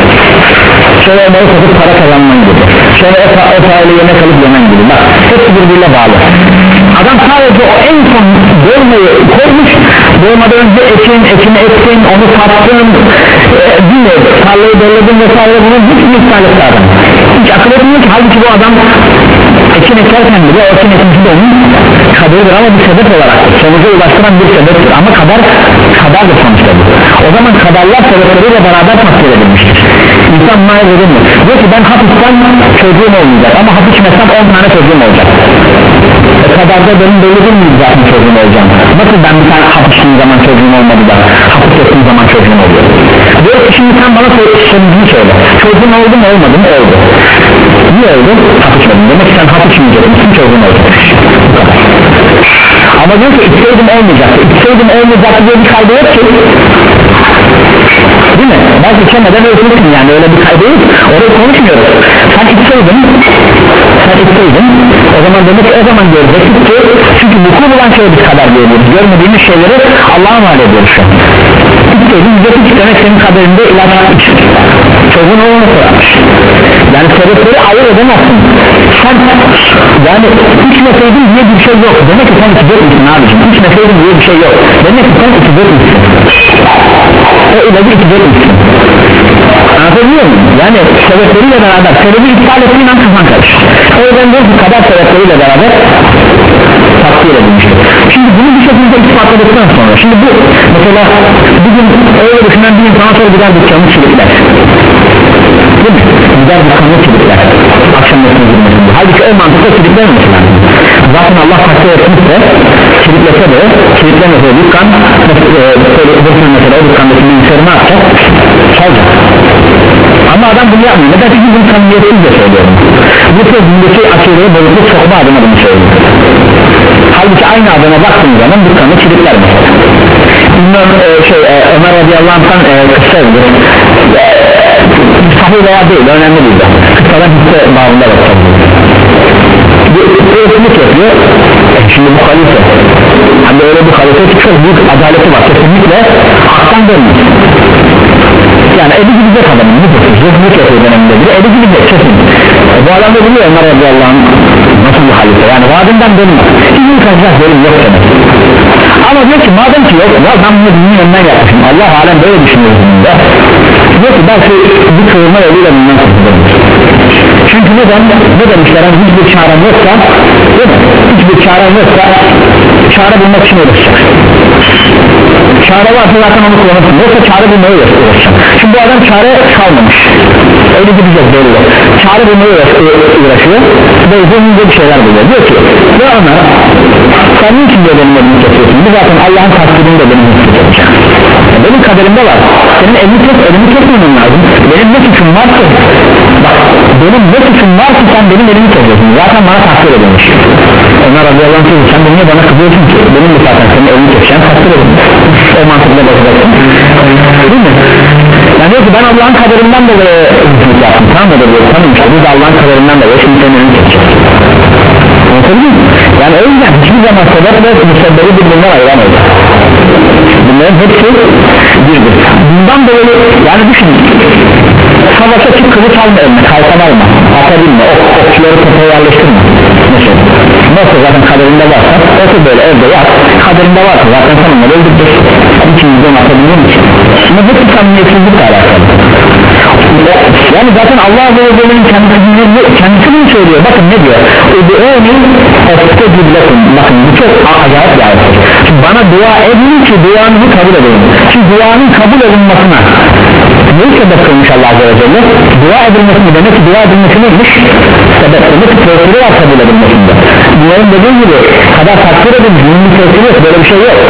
Speaker 1: Şöyle malı satıp para kazanman gibi. Şöyle o, o parayla yemek alıp yemen gibi. Bak hepsi birbiriyle bağlı. Adam sadece o en son dolmayı koymuş, dolmadan önce ekin, ekini ektin, onu sattın, e, bilmiyorum, tarlayı belledin vesaire bunun hiç miktar etti adam. Hiç akıl etmiyor ki halbuki bu adam ekin ekerken bile o ekin ekinci de onun kaderidir ama bir sebep olarak sonuca ulaştıran bir sebeptir ama kader, kader de sonuçta bu. O zaman kaderler sebepleriyle beraber takdir edilmiştir. İnsan mağdur edilmiyor. Diyor ki ben hafiften çocuğum olmayacak ama hafif içmesem on tane çocuğum olacak. E kaderde benim belli değil miyim zaten çocuğum olacağım? Nasıl ben bir tane hafif içtiğim zaman çocuğum olmadı da hafif ettiğim zaman çocuğum oluyor? Diyor ki şimdi sen bana sonucunu söyle. Çocuğun oldu mu olmadı mı? Oldu. Niye oldu? Hafif içmedim. Demek ki sen hafif içmeyeceksin, çocuğun olacak. Bu kadar. Ama diyor ki içseydim olmayacaktı. İçseydim olmayacaktı diye bir kaydı yok ki. Değil mi? Belki içemeden ölçülsün yani öyle bir kaydı yok. Orayı konuşmuyoruz. Sen içseydin, sen içseydin, o zaman demek ki o zaman görecektik ki çünkü vuku bulan şey biz kadar görüyoruz. Görmediğimiz şeyleri Allah'a mal ediyoruz şu an. İçseydin, diyecektik ki demek senin kaderinde ilaç içtik. Çocuğun olması varmış. Yani sebepleri ayırt edemezsin. Sen yani içmeseydin diye bir şey yok. Demek ki sen içecek misin abicim? İçmeseydin diye bir şey yok. Demek ki sen içecek misin? O ilacı içecek misin? Anlatabiliyor muyum? Yani sebepleriyle beraber sebebi iptal ettiğin an kafan karışır. O yüzden diyor ki kadar sebepleriyle beraber takdir edilmiştir. Şimdi bunu bir şekilde ispatladıktan sonra şimdi bu mesela bugün öyle düşünen bir insana sonra gider dükkanı çürükler. Değil mi? Gider dükkanı çürükler. Akşam mesleğine girmesinde. Halbuki o mantıkla çürüklenmemiş lazım. Zaten Allah takdir etmişse çürüklese de çürüklemese dükkan mesela o dükkandaki bilgisayarı ne yapacak? Çalacak. Ama adam bunu yapmıyor. Neden? Çünkü bunu samimiyetsizce söylüyorum. Bu sözündeki akıllıya bozukluk sokma adına bunu söylüyor. Halbuki aynı adama baktığın zaman dükkanı çürükler mesela. Bilmiyorum e, şey e, Ömer radıyallahu anh'tan e, kısa edilir. E, sahih veya değil, önemli değil de. Kısadan hisse bağında bakacağız. Bir ırklık yapıyor. E, şimdi bu halife. Hani öyle bir halife ki çok büyük adaleti var. Kesinlikle haktan dönmüş. Yani eli gidecek adamın bu zıhlık yapıyor döneminde bile eli gidecek kesin. E, bu adam da biliyor Ömer radıyallahu anh nasıl bir halife yani vaadinden dönmez. Hiçbir kaçacak bölüm yok demek. ama diyor ki madem ki yok ya ben bunu dinin önünden yapmışım, Allah alem böyle düşünüyorsun da diyor ki belki bir kıvırma yoluyla bundan kurtulabilir. Çünkü neden? Ne demişler? Yani hiçbir çaren yoksa, değil mi? Hiçbir çaren yoksa çare bulmak için uğraşacaksın. Çare varsa zaten onu kullanırsın, yoksa çare bulmaya uğraşacaksın. Şimdi bu adam çare kalmamış, öyle gidecek böyle. Çare bulmaya uğraşıyor ve uzun bir şeyler buluyor. Diyor ki ya ona sen niçin de benim elimi kesiyorsun? Bu zaten Allah'ın takdirinde benim elimi kesecek. Benim kaderimde var. Senin elini kes, elimi kesmemen lazım. Benim ne suçum var ki? Bak benim ne suçum var ki sen benim elimi kesiyorsun? Zaten bana takdir edilmiş. Onlar radıyallahu anh sen de niye bana kızıyorsun ki? Benim de zaten senin elini keseceğim, takdir edilmiş. O mantıkla bakacaksın. Değil mi? Yani diyor ki ben Allah'ın kaderinden dolayı hüküm yaptım. Tamam mı? Tamam işte biz Allah'ın kaderinden dolayı şimdi senin elini keseceğiz. Anlatabiliyor muyum? Yani o yüzden hiçbir zaman sebep ve müsebbebi birbirinden ayıramayız. Bunların hepsi birdir. Bundan dolayı yani düşün, savaşa çık, kılıç alma eline, kalkan alma, ata binme, ok, okçuları tepeye yerleştirme mesela. Nasıl zaten kaderinde varsa oku böyle evde yap, kaderinde varsa zaten sen onları öldüreceksin. Hiç yüzden atabiliyor musun? Ama hepsi samimiyetsizlikle alakalı. Yani zaten Allah Azze ve Celle'nin kendisini, kendisini söylüyor. Bakın ne diyor? Udu'uni estecib lekum. Bakın bu çok acayip bir ayet. Bana dua edin ki duanızı kabul edin. Şimdi duanın kabul edilmesine neyi sebep kılmış Allah Azze ve Celle? Dua edilmesini demek ki dua edilmesi neymiş? Sebep demek ki tesiri var kabul edilmesinde. Bunların dediği gibi kadar takdir edilmiş, bunun bir tesiri yok, böyle bir şey yok.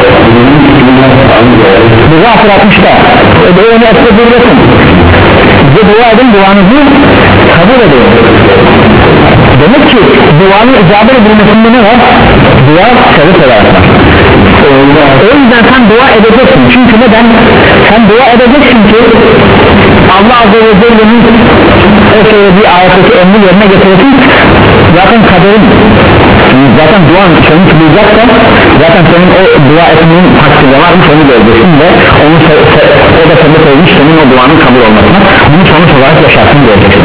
Speaker 1: Bu Gafir altmışta Udu'uni estecib lekum. Bize dua edin, duanızı kabul edin. Demek ki duanın icabet edilmesinde ne var? Dua sebep olarak var. O yüzden sen dua edeceksin. Çünkü neden? Sen dua edeceksin ki Allah Azze ve Celle'nin o söylediği ayetteki emri yerine getirirsin. Zaten kaderin, zaten duan seni tutulacaksa zaten senin o dua etmenin hakkında varmış, onu göreceksin ve onu o da sebep olmuş senin o duanın kabul olmasına. Bunu sonuç olarak yaşarsın, göreceksin.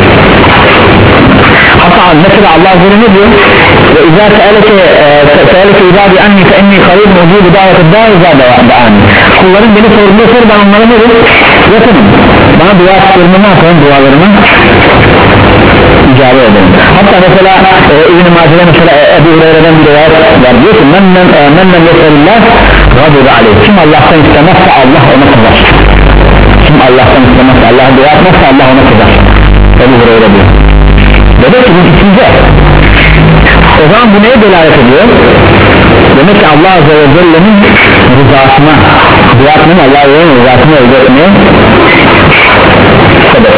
Speaker 1: Hatta mesela Allah Azze ne diyor? Ve izâ se'eleke se'eleke ibâdi anni fe enni karîb mucîbu dâveti dâ izâ dâ'ani. Kulların beni sorduğunda sor, ben onlara ne derim? Yakınım. Bana dua ettiklerimi ne yapalım, dualarımı icabet edelim. Hatta mesela e, İbn-i Mace'de mesela Ebu Hureyre'den bir rivayet var, diyor ki men men yeselillah gâdûbe aleyh. Kim Allah'tan istemezse Allah ona kızar. Kim Allah'tan istemezse, Allah'a dua etmezse Allah ona kızar. Ebu Hureyre diyor. Demek ki bu ikinci. O zaman bu neye delalet ediyor? Demek ki Allah Azze ve Celle'nin rızasına, dua etmenin Allah'ın rızasını elde etmeye sebep.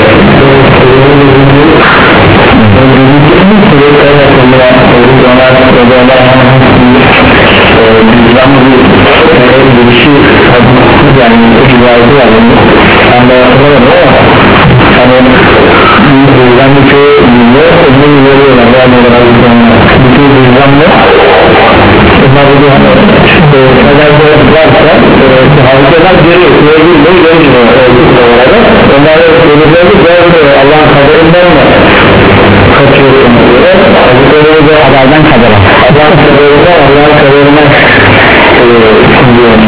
Speaker 1: Yani ben bir şey bilmiyor, onu veriyorlar yani olarak bir şey bilmemle bunlar bu yani neler varsa harikalar geliyor, söylüyor, görmüyor orada onları söylüyor, Allah'ın kaderinden mi kaçıyorsun diyor, bu haberden kadere Allah'ın kaderinden Allah'ın kaderinden sunuyorum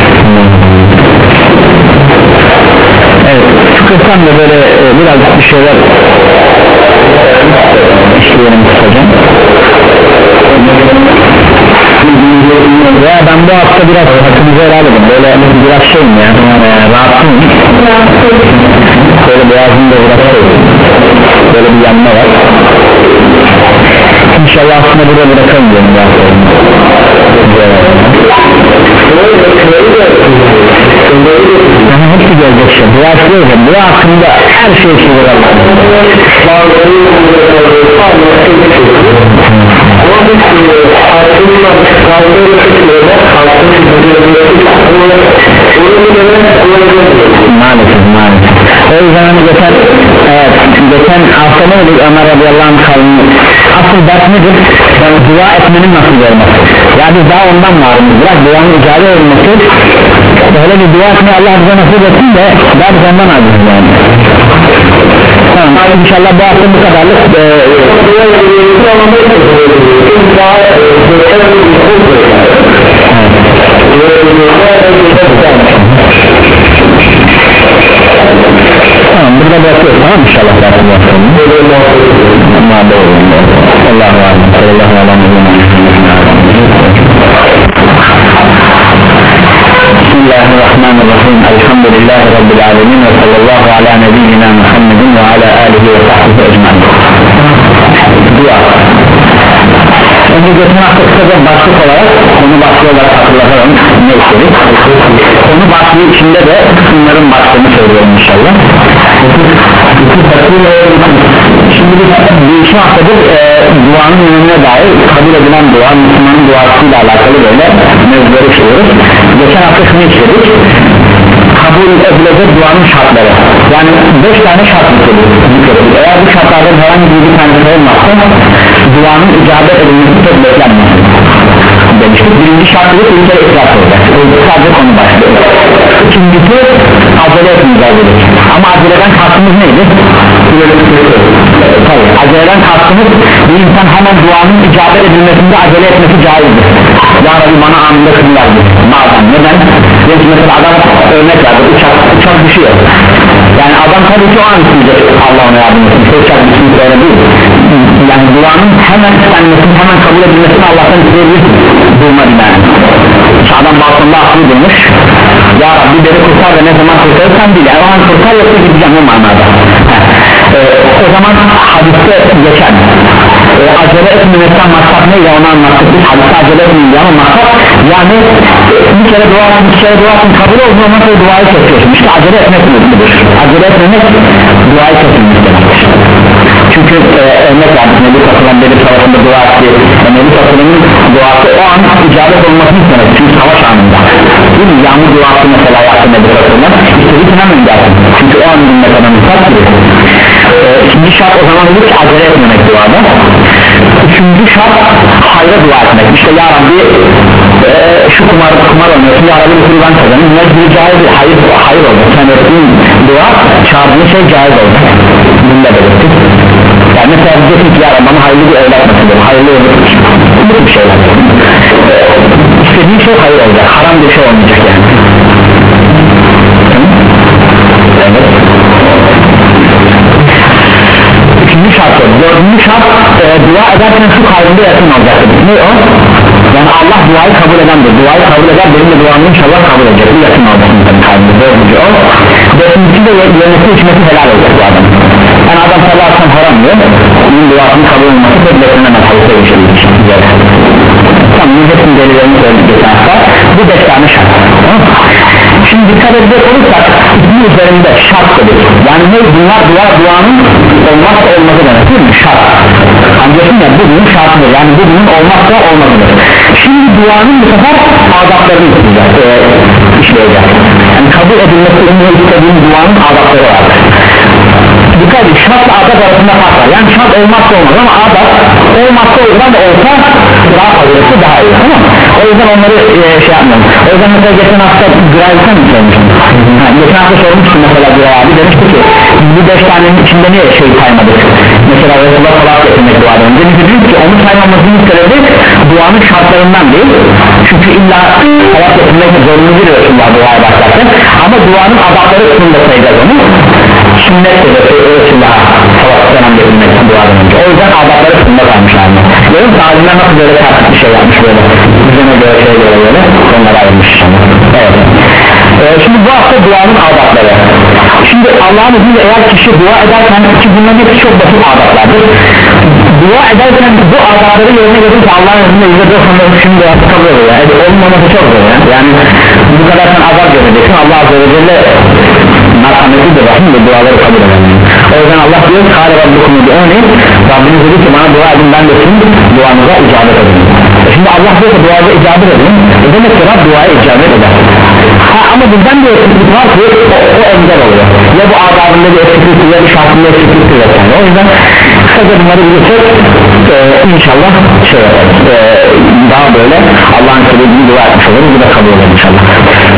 Speaker 1: evet, fıkıhtan da böyle e, biraz bir şeyler işleyelim kısaca. Veya ben bu hafta biraz hakkınızı helal edin, böyle biraz şeyim ya, e, rahatsızım, böyle boğazımda biraz şey, böyle bir yanma var. İnşallah aslında burada bırakalım diyorum bu hafta. Yani hepsi gelecek şey. Dua söyleyeceğim. Dua hakkında her şey söyleyeceğim. Maalesef maalesef. O yüzden hani geçen evet, geçen hafta ne dedik Ömer radıyallahu anh kavmi asıl ders nedir? Yani dua etmenin nasıl olması. Ya biz daha ondan varımız. Bırak duanın icabet olması. Böyle bir dua etmeyi Allah bize nasip etsin de daha biz ondan alırız yani. Tamam inşallah bu hafta bu kadarlık ee, aleyhissalatü vesselam. Allah'u aleyhi sallallahu aleyhi ve Bismillahirrahmanirrahim. Elhamdülillahi Rabbil alemin ve sallallahu ala nebiyyina Muhammedin ve ala alihi ve sahbihi ecmaîn. Dua. Önce geçen hafta kısaca başlık olarak konu başlığı olarak hatırlatalım ne istedik. Konu başlığı içinde de kısımların başlığını söylüyorum inşallah. Şimdi biz bir iki haftadır e, duanın yönüne dair kabul edilen dua, Müslümanın duasıyla alakalı böyle mevzuları işliyoruz. Geçen hafta şunu işledik, kabul edilecek duanın şartları, yani beş tane şart istedik. Eğer bu şartlardan herhangi bir tanesi olmazsa duanın icabet edilmesi çok beklenmez demiştik. Birinci şartı da bir kere itiraf olacak, sadece konu başlıyor. İkincisi acele etmeyeceğiz dedik. Ama aceleden kastımız neydi? Tabii aceleden kastımız bir insan hemen duanın icabet edilmesinde acele etmesi caizdir. Ya Rabbi bana anında kızım verdi bazen. Neden? Çünkü mesela adam örnek verdi, uçak, uçak düşüyor. Yani adam tabii ki o an isteyecek Allah ona yardım etsin, uçak düşmüş öyle değil. Yani duanın hemen istenmesini, hemen kabul edilmesini Allah'tan isteyebilir durma binaen. İşte adam balkonda aklı durmuş, Ya Rabbi beni kurtar ve ne zaman kurtarırsan değil, yani o an kurtar yoksa gideceğim o manada. Ee, o zaman hadiste geçen e, acele etmemekten maksat neydi onu anlattık biz. Hadiste acele etmeyince ama maksat yani bir kere dua etsin, bir kere dua etsin kabul olmuyor, ondan sonra duayı kesiyorsun. İşte acele etmek nedir? Acele etmemek duayı kesilmek demektir. Çünkü e, örnek verdik, Nebi Tasarım Nebi Tasarım'da dua etti, e, Nebi Tasarım'ın duası o an icabet olmasını istemek, çünkü savaş anında değil mi? Yağmur duası mesela yaptı Nebi Tasarım'da istediği için hemen gelsin, çünkü o an dinlet adamı sattı. e, ikinci şart o zaman olur ki acele etmemek duada. Üçüncü şart hayra dua etmek, işte Ya Rabbi e, şu kumar, kumar oynuyorsun, Ya Rabbi bu kurban kazanın, bunlar bir caiz, hayır, hayır oldu, sen ettiğin dua çağırdığın şey caiz oldu, bunu da belirttik. Yani mesela diyeceksin ki Ya Rabbi bana hayırlı bir evlat nasıl, hayırlı olur, bu bir şeyler e, istediğin şey hayır olacak, haram bir şey olmayacak yani. Evet. Üçüncü şart o, dördüncü şart e, dua ederken şu kalbinde yakın olacaktır. Ne o? Yani Allah duayı kabul edendir, duayı kabul eder, benim de duamı inşallah kabul edecek, bu yakın olacaktır kalbinde. Dördüncü o, beşincisi de yemesi içmesi helal olacak bu adam. Yani adam sallallahu aleyhi ve sellem haram diyor, onun duasının kabul olması pek beklenemez, hayırlı bir şey değil. Tamam, hepsinin delilerini söyledik geçen hafta, bu beş tane şart. Şimdi dikkat edecek olursak ismi üzerinde şart dedik. Yani ne bunlar? Dua duanın olmazsa olmazı demek değil mi? Şart. Anlıyorsun ya, bu bunun şartıdır. Yani bu bunun olmazsa olmazıdır. Şimdi duanın bu sefer adaplarını isteyeceğiz, e, işleyeceğiz. Yani kabul edilmesini istediğin duanın adapları vardır. Dikkat edin, şart adap arasında fark var. Yani şart olmazsa olmaz ama adap olmazsa olur ama olsa daha fazlası daha iyi, tamam mı? O yüzden onları e, şey yapmayalım. O yüzden mesela geçen hafta Güray'dan mı sormuştum? Yani geçen hafta sormuştum mesela Güray abi, demişti ki bu beş tanenin içinde niye şey saymadık? Mesela Resulullah salat getirmek duadan önce biz dedik ki onu saymamasının sebebi duanın şartlarından değil. Çünkü illa salat getirmek zorunlu değil Resulullah duaya başlarken, ama duanın adapları kısmında sayacağız onu. Sünnet de Resulullah salat getirmek duadan önce. O yüzden adapları kısmında kalmışlar mı? Görün talimler nasıl böyle tartışık bir şey yapmış böyle, üzerine göre şey göre böyle onlara ayrılmış. Evet. Ee, şimdi bu hafta duanın adapları. Şimdi Allah'ın izniyle eğer kişi dua ederken, ki bunların hepsi çok basit adaplardır, dua ederken bu adapları yerine getirirse Allah'ın izniyle yüzde doksan şimdi duası kabul oluyor. Yani olmaması çok zor ya. Yani bu kadar sen adap göreceksin, Allah azze ve celle merhametidir, rahim ve duaları kabul edemiyor. O yüzden Allah diyor ki Kâle Rabbukum ud'ûni, Rabbiniz dedi ki bana dua edin, ben de sizin duanıza icabet edin. Şimdi Allah diyor ki duaza icabet edin, e demek ki Rab duaya icabet eder. Ha, ama bizden bir eksiklik var ki o, o engel oluyor. Ya bu adabında bir eksiklik, ya bir şartında eksiklik yok yani. O yüzden kısaca bunları bilirsek e, inşallah şey yaparız, e, daha böyle Allah'ın söylediğini dua etmiş oluruz, bu da kabul olur inşallah.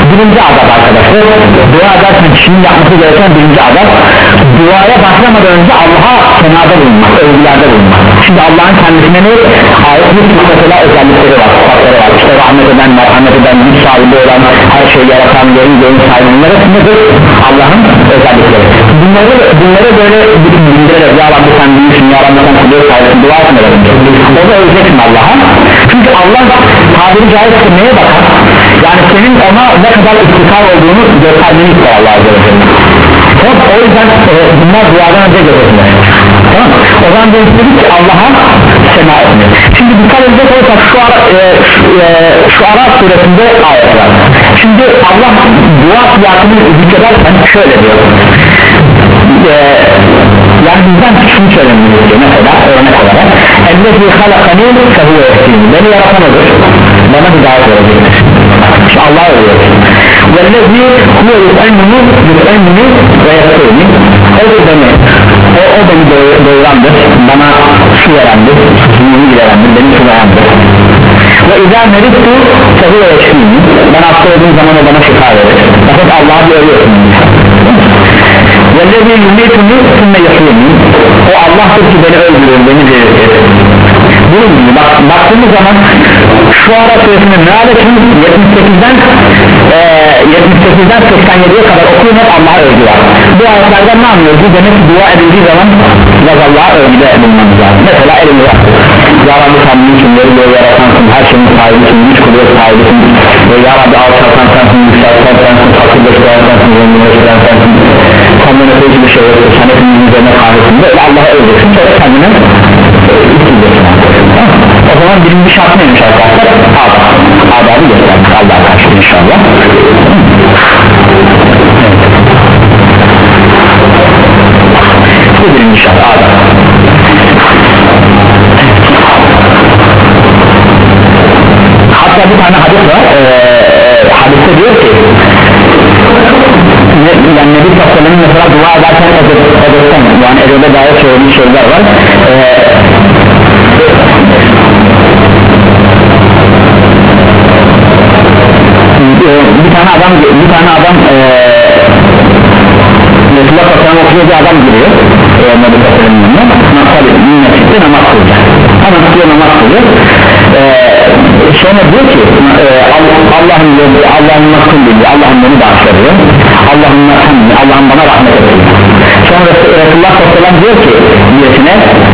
Speaker 1: birinci adab arkadaşlar, dua ederken kişinin yapması gereken birinci adab, duaya başlamadan önce Allah'a senada bulunmak, övgülerde bulunmak. Şimdi Allah'ın kendisine ne ayetli mesela özellikleri var, sıfatları var. İşte rahmet eden, merhamet eden, güç sahibi olan, her şeyi yaratan, yerin yerin sahibi, bunlar nedir? Allah'ın özellikleri. Bunları, bunları böyle bildirerek, ya Rabbi sen büyüksün, ya Rabbi sen kudret sahibisin, dua etmeden o da öveceksin Allah'a. Çünkü Allah tabiri caizse neye bakar? Yani senin ona ne kadar istikrar olduğunu göstermeni ister Allah Azze ve Celle. Tamam, o yüzden e, bunlar duadan önce görülür. Tamam, o zaman da istedik ki Allah'a sena etmek. Şimdi dikkat edecek olursak şu ara, e, e, şu ara suresinde ayet var. Şimdi Allah dua siyasını zikrederken şöyle diyor. E, yani bizden şunu söylememiz diyor mesela örnek olarak. Ellezî halakani fehuve ehsîni. Beni yaratan odur, bana hidayet verecektir. İşte Allah'a övüyor. Vellezî huve yut'emmini yut'emmini ve yasûni. Odur beni, o, o beni doyurandır, bana su verendir, suyunu giderendir, beni sulayandır. Ve izâ merittu fehuve yeşfîni. Ben hasta olduğum zaman o bana şifa verir. Fakat Allah'a bir övüyorsun. Vellezî yumîtuni sümme yasûni. O Allah'tır ki beni öldürür, beni diriltir. Bunun gibi bak, baktığımız zaman şu ara süresinin mealetin yetmiş sekizden e, yetmiş sekizden seksen yediye kadar okuyun, hep Allah'a övgü var. Bu ayetlerden ne anlıyoruz? Demek ki dua edildiği zaman biraz Allah'a övgüde bulunmamız lazım. Mesela elimi var, ya Rabbi sen büyüksün, yeri yaratansın, her şeyin sahibisin, güç kudret sahibisin ve ya Rabbi alçaltan sensin, yükselten sensin, fakirleştiren sensin, zenginleştiren sensin, senden öteci bir şey yoktur, sen hepimizin üzerine kahretsin, böyle Allah'a öveceksin, sonra kendine isteyeceksin. O zaman birinci şart neymiş arkadaşlar? Adab. Adabı gösterdik Allah'a karşı inşallah. Bu birinci şart adab. Hatta bir tane hadis var. Ee, hadiste diyor ki yani Nebi Sallallahu mesela dua ederken edetten yani edebe dair söylediği şeyler var. Ee, bir tane adam bir tane adam Resulullah Sallallahu okuyor, bir adam giriyor Nebi Sallallahu nasıl minnetlikte namaz kılacak ama tutuyor namaz kılıyor sonra diyor ki Allah'ım diyor, Allah'ım nasıl diyor, Allah'ım beni bağışla diyor, Allah'ım nasıl, Allah'ım bana rahmet ediyor. Sonra Resulullah Sallallahu diyor ki niyetine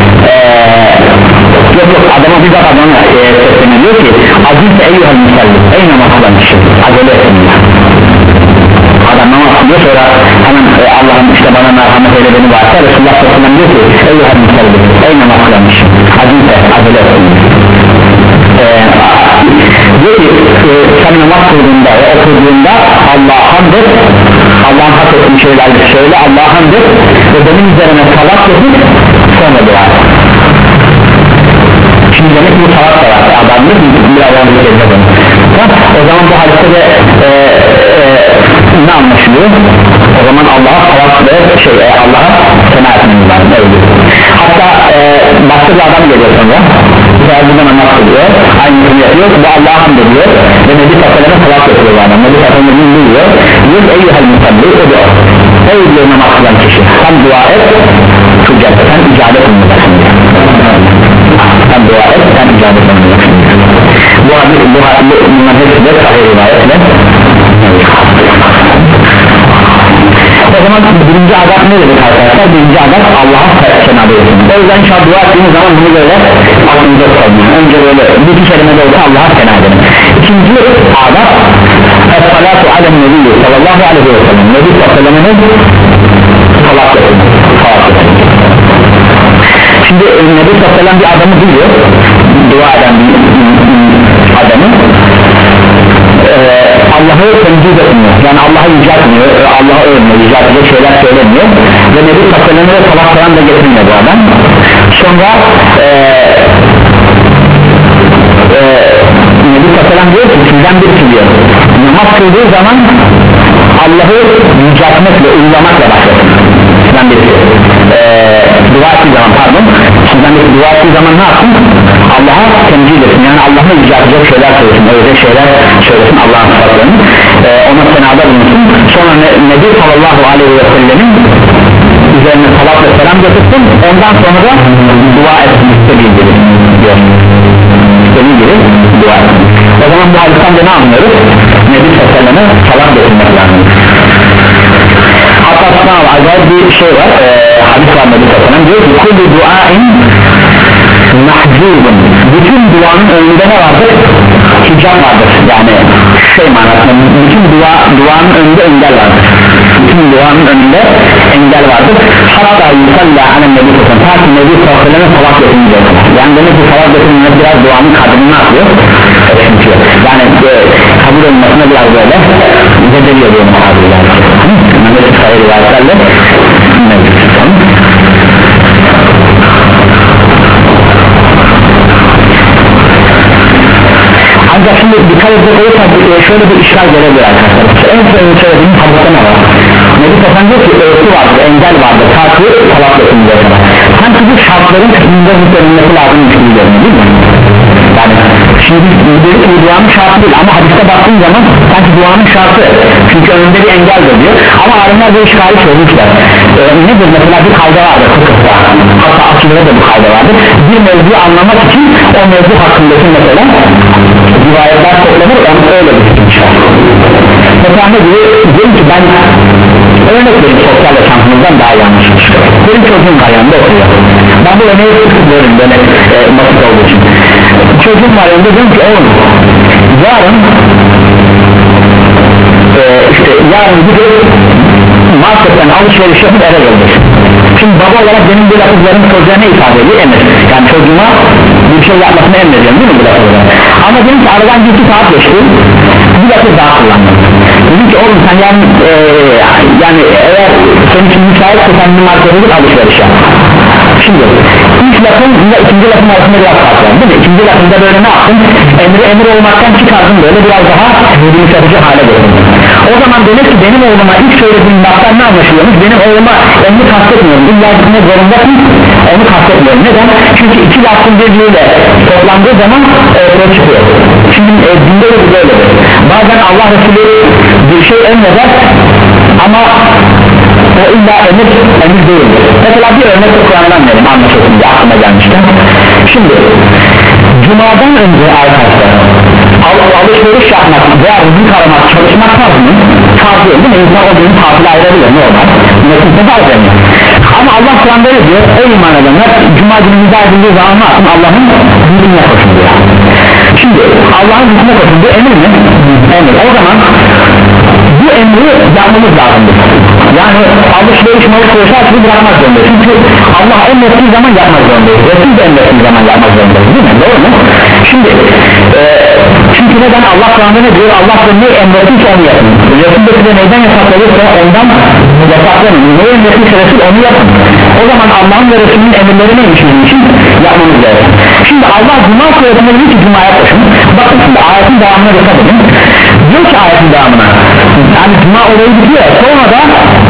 Speaker 1: yok yok adama bir bak adama sesleniyor, diyor ki azizse eyyuhel musalli, ey namaz kılan kişi, acele etsin adam namaz kılıyor, sonra hemen e, Allah'ım işte bana merhamet eyle beni bağışla. Resulullah Sallallahu diyor ki eyyuhel musalli, ey namaz kılan kişi, azizse acele etsin e, diyor ki e, sen namaz kıldığında ve oturduğunda Allah'a hamd et, Allah'ın hak ettiği şeylerdi söyle, Allah'a hamd et ve benim üzerine salat edip sonra dua et. Şimdi demek bu salat da var, adamlık bir adamlık edilmez. O zaman bu hadiste de e, e, ne anlaşılıyor? O zaman Allah'a salat ve şey, e, Allah'a sena etmemiz lazım. Hatta e, başka bir adam geliyor sonra Zahir'de namaz kılıyor, aynısını yapıyor, bu Allah'a hamd ediyor ve Nebi Sallallahu salat yapıyor bu adam. Nebi Sallallahu diyor, diyor eyyuhel musalli, o diyor ey diyor namaz kılan kişi, sen dua et, tüccar, sen icabet olmayacaksın diyor. Sen dua et, sen icabet olmayacaksın diyor. Bu hadis, bu hadis, bunlar hepsi de sahih rivayetle. O zaman birinci adab ne dedik arkadaşlar? Birinci adab Allah'a senada etsin. O yüzden inşallah dua ettiğiniz zaman bunu böyle aklınıza tutalım. Önce böyle bir iki kelime de olsa Allah'a senada edelim. İkinci adab Es-salatu alem nebi sallallahu aleyhi ve sellem. Nebi sallallahu aleyhi ve sellem salat etsin. Şimdi Nebi sallallahu aleyhi ve sellem bir adamı duyuyor, dua eden bir adamı ee, Allah'ı temcid etmiyor, yani Allah'ı yüceltmiyor, Allah'ı övmüyor, yüceltecek şeyler söylemiyor ve Nebi sallallahu aleyhi ve sellem'e salat falan da getirmiyor bu adam. Sonra ee, ee, Nebi sallallahu aleyhi ve sellem diyor ki sizden birisi diyor, namaz kıldığı zaman Allah'ı yüceltmekle, uygulamakla başlasın. Sizden birisi ee, dua ettiği zaman pardon sizden birisi dua ettiği zaman ne yapsın? Allah'a temcid etsin, yani Allah'a yüceltecek şeyler söylesin, öyle şeyler söylesin Allah'ın sıfatlarını ee, ona ondan sonra da dua etsin istediği gibi diyor, istediği gibi dua etsin. O zaman bu hadisten de ne anlıyoruz? Nebi sallallahu aleyhi ve sellem'e salat getirmek lazım. Hatta sınav acayip bir şey var, e, hadis var Nebi sallallahu aleyhi ve sellem diyor ki kulli duain mahzubun, bütün duanın önünde ne vardır? Hicab vardır, yani şey manasında bütün dua, duanın önünde engel vardır, bütün duanın önünde engel vardır. Hatta yusalla alem nebi sallallahu aleyhi ve sellem, ta ki Nebi sallallahu aleyhi ve sellem salat getirince, yani demek ki salat getirince biraz duanın kadrini ne yapıyor? Çünkü yani e, kabul olmasına biraz böyle zedeliyor diyor muhabirler. Mehmet sayı rivayetlerle mevcut. Ancak şimdi dikkat edecek olursak şöyle bir işgal gelebilir arkadaşlar. En son söylediğim hadiste ne var? Nebi Sallallahu diyor ki örtü vardır, engel vardır, takı salat yapınca kadar. Sanki bu şartların kısmında hükmetlenmesi lazım düşünüyor değil mi? Yani şimdi dedik ki duanın şartı değil ama hadiste baktığın zaman sanki duanın şartı, çünkü önünde bir engeldir diyor. Ama alimler bu işgali çözmüşler. Ee, nedir mesela bir kayda vardır fıkıhta, hatta akidede de bu kayda vardır. Bir mevzuyu anlamak için o mevzu hakkındaki mesela rivayetler toplanır, onu öyle bir fikir. Mesela ne diyor? Diyelim ki ben örnek vereyim, sosyal yaşantımızdan daha yanlış çıkıyor. Benim çocuğum var yanında okuyor. Ben bu örneği sıkılıyorum böyle e, basit olduğu için. Çocuğum var yanında, diyorum ki oğlum yarın e, işte yarın gidip marketten alışveriş yapıp eve gelir. Şimdi baba olarak benim bu lafızlarım çocuğa ne ifade ediyor? Emir. Yani çocuğuma bir şey yapmasını emrediyorum değil mi bu lafızlar? Ama dedim ki aradan bir iki saat geçti, bir lafız daha kullandım. Dedim ki oğlum sen yani, e, yani eğer senin için müsaitse sen bir markete gidip alışveriş yap. Şimdi ilk lafın ile ikinci lafın arasında biraz fark var değil mi? İkinci lafında böyle ne yaptın? Emri emir olmaktan çıkardın, böyle biraz daha yumuşatıcı hale getirdin. O zaman demek ki benim oğluma ilk söylediğim laftan ne anlaşılıyormuş? Benim oğluma emri kastetmiyorum, illa gitmek zorundasın, onu kastetmiyorum. Neden? Çünkü iki lafın birbiriyle toplandığı zaman ortaya e, çıkıyor. Şimdi e, dinde de böyledir. Bazen Allah Resulü bir şey emreder ama o illa emir, emir değildir. Mesela bir örnek Kur'an'dan verim, anlaşılsın diye aklıma gelmişken. Şimdi Cuma'dan önce arkadaşlar al, alışveriş yapmak veya rızık aramak, çalışmak farz mı? Farz değil mi? İnsan o günün tatili ayırabilir, ne olmaz? Nasılsa farz demiyor. Ama Allah Kur'an'da ne diyor? Ey iman edenler, Cuma günü müdahale edildiği zaman ne yapın? Allah'ın hükmüne koşun diyor. Şimdi Allah'ın hükmüne koşun diyor, emir mi? Emir. O zaman bu emri yapmamız lazımdır. Yani alışveriş alışveriş her şeyi bırakmak zorundayız. Çünkü Allah emrettiği zaman yapmak zorundayız. Resul de emrettiği zaman yapmak zorundayız değil mi? Doğru mu? Şimdi e, çünkü neden? Allah Kur'an'da ne diyor? Allah ne emrettiyse onu yapın. Resul de size neyden yasaklanırsa ondan yasaklanın. Ne emrettiyse Resul onu yapın. O zaman Allah'ın ve Resul'ün emirleri neymiş bizim için? Yapmamız lazım. Şimdi Allah Cuma suretinde diyor ki Cuma'ya koşun. Bakın şimdi ayetin devamına dikkat edin. Diyor ki ayetin devamına, yani Cuma olayı bitiyor, sonra da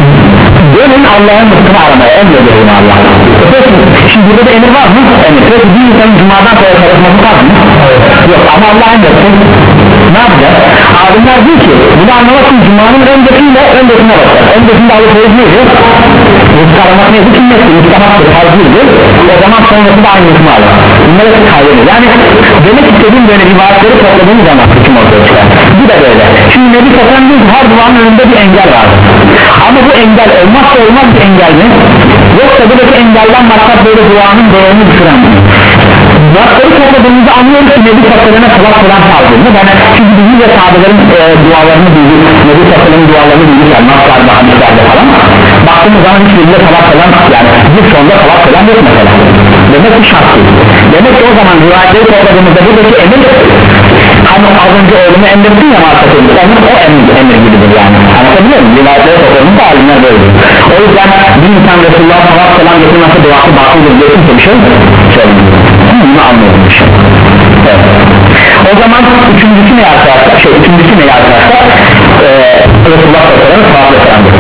Speaker 1: dönün Allah'ın rızkını aramaya, emrediyor bunu Allah. Peki şimdi burada da emir var mı? Emir. Peki bir insanın Cuma'dan sonra çalışması var mı? Yok, ama Allah emretti. Ne yapacak? Alimler diyor ki bunu anlamak için Cuma'nın öncesiyle öncesine bakacak. Öncesinde alışveriş neydi? Rızk aramak neydi? Sünnettir, rızkamaktır, harcıydı. O zaman sonrası da aynı hükmü alır. Bunları siz kaybedin. Yani demek istediğim böyle rivayetleri topladığımız zaman hüküm ortaya çıkar. Bu da böyle. Şimdi Nebi Sallallahu diyor ki her duanın önünde bir engel var. Ama bu engel olmazsa olmaz bir engel mi? Yoksa buradaki engelden maksat böyle duanın değerini düşüren mi? Nasları topladığımızda anlıyoruz ki Nebi Sallallahu salat falan sağladığını. Yani çünkü bizim ve sahabelerin e, dualarını bildik, Nebi Sallallahu dualarını bildik, yani naslarda, hadislerde falan. Baktığımız zaman hiçbirinde salat falan, yani bir sonunda salat falan yok mesela. Demek ki şart değil. Demek ki o zaman rivayetleri topladığımızda buradaki emir, hani az önce oğlumu emrettin ya marketinde, onun o emir, emir gibidir yani. Anlatabiliyor muyum? Rivayetleri topladığımızda alimler böyle. O yüzden bir insan Resulullah'a salat falan getirmesi duası bakıldır diye kimse bir şey söylemiyor. Bunu anlayalım bir şey. Evet. O zaman üçüncüsü ne arkadaşlar? Şey, üçüncüsü ne arkadaşlar? Ee, Resulullah sallallahu aleyhi ve sellem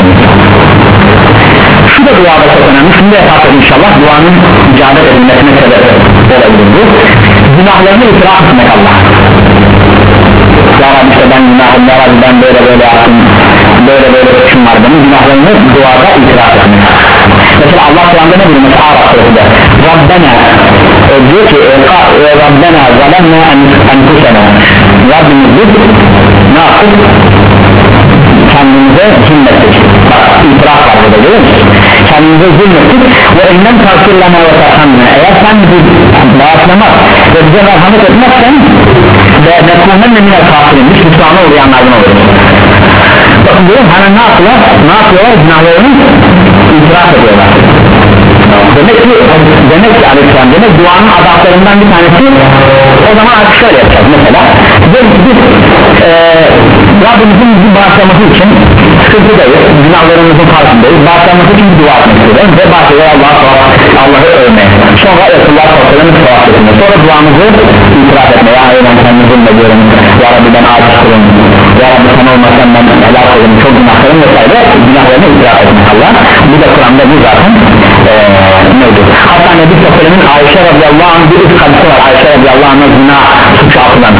Speaker 1: şu da duada çok önemli. Şunu da yaparsak inşallah duanın icabet edilmesine sebep olabilir bu. Günahlarını itiraf etmek Allah'a. Ya Rabbi işte ben günahım, ya Rabbi ben böyle böyle yaptım, böyle böyle suçum var, benim günahlarını duada itiraf etmek. Mesela Allah Kur'an'da ne diyor mesela Arap surasında Rabbena e, diyor ki e, Rabbena zalemna enfusena Rabbimiz biz ne yaptık kendimize zulmettik bak itiraf var burada değil mi kendimize zulmettik ve elinden takdirleme ve tarhamına eğer sen bizi bağışlamak ve bize merhamet etmezsen ve nekûmen minel kafirin biz hüsrana uğrayanlardan oluruz bakın diyorum hemen ne yapıyorlar ne yapıyorlar günahlarını itiraf ediyorlar demek ki demek ki aleyhisselam demek duanın adaplarından bir tanesi o zaman artık şöyle yapacağız mesela biz, biz e, Rabbimizin bizi bağışlaması için sıkıntıdayız günahlarımızın farkındayız bağışlaması için dua etmek istiyoruz ve başlıyor Allah'a Allah'ı övmeye sonra Resulullah sallallahu sevap etmeye sonra duamızı itiraf etmeye ya ben kendimi zulmediyorum ya Rabbi ben aciz kulum ya Rabbi sana olmasan ben helak olayım çok günahlarım vesaire günahlarını itiraf etmek Allah bu da Kur'an'da bu zaten ee, neydi hatta Nebi Sallallahu Ayşe radıyallahu anh bir üst kadısı var Ayşe radıyallahu anh'a zina suçu atılan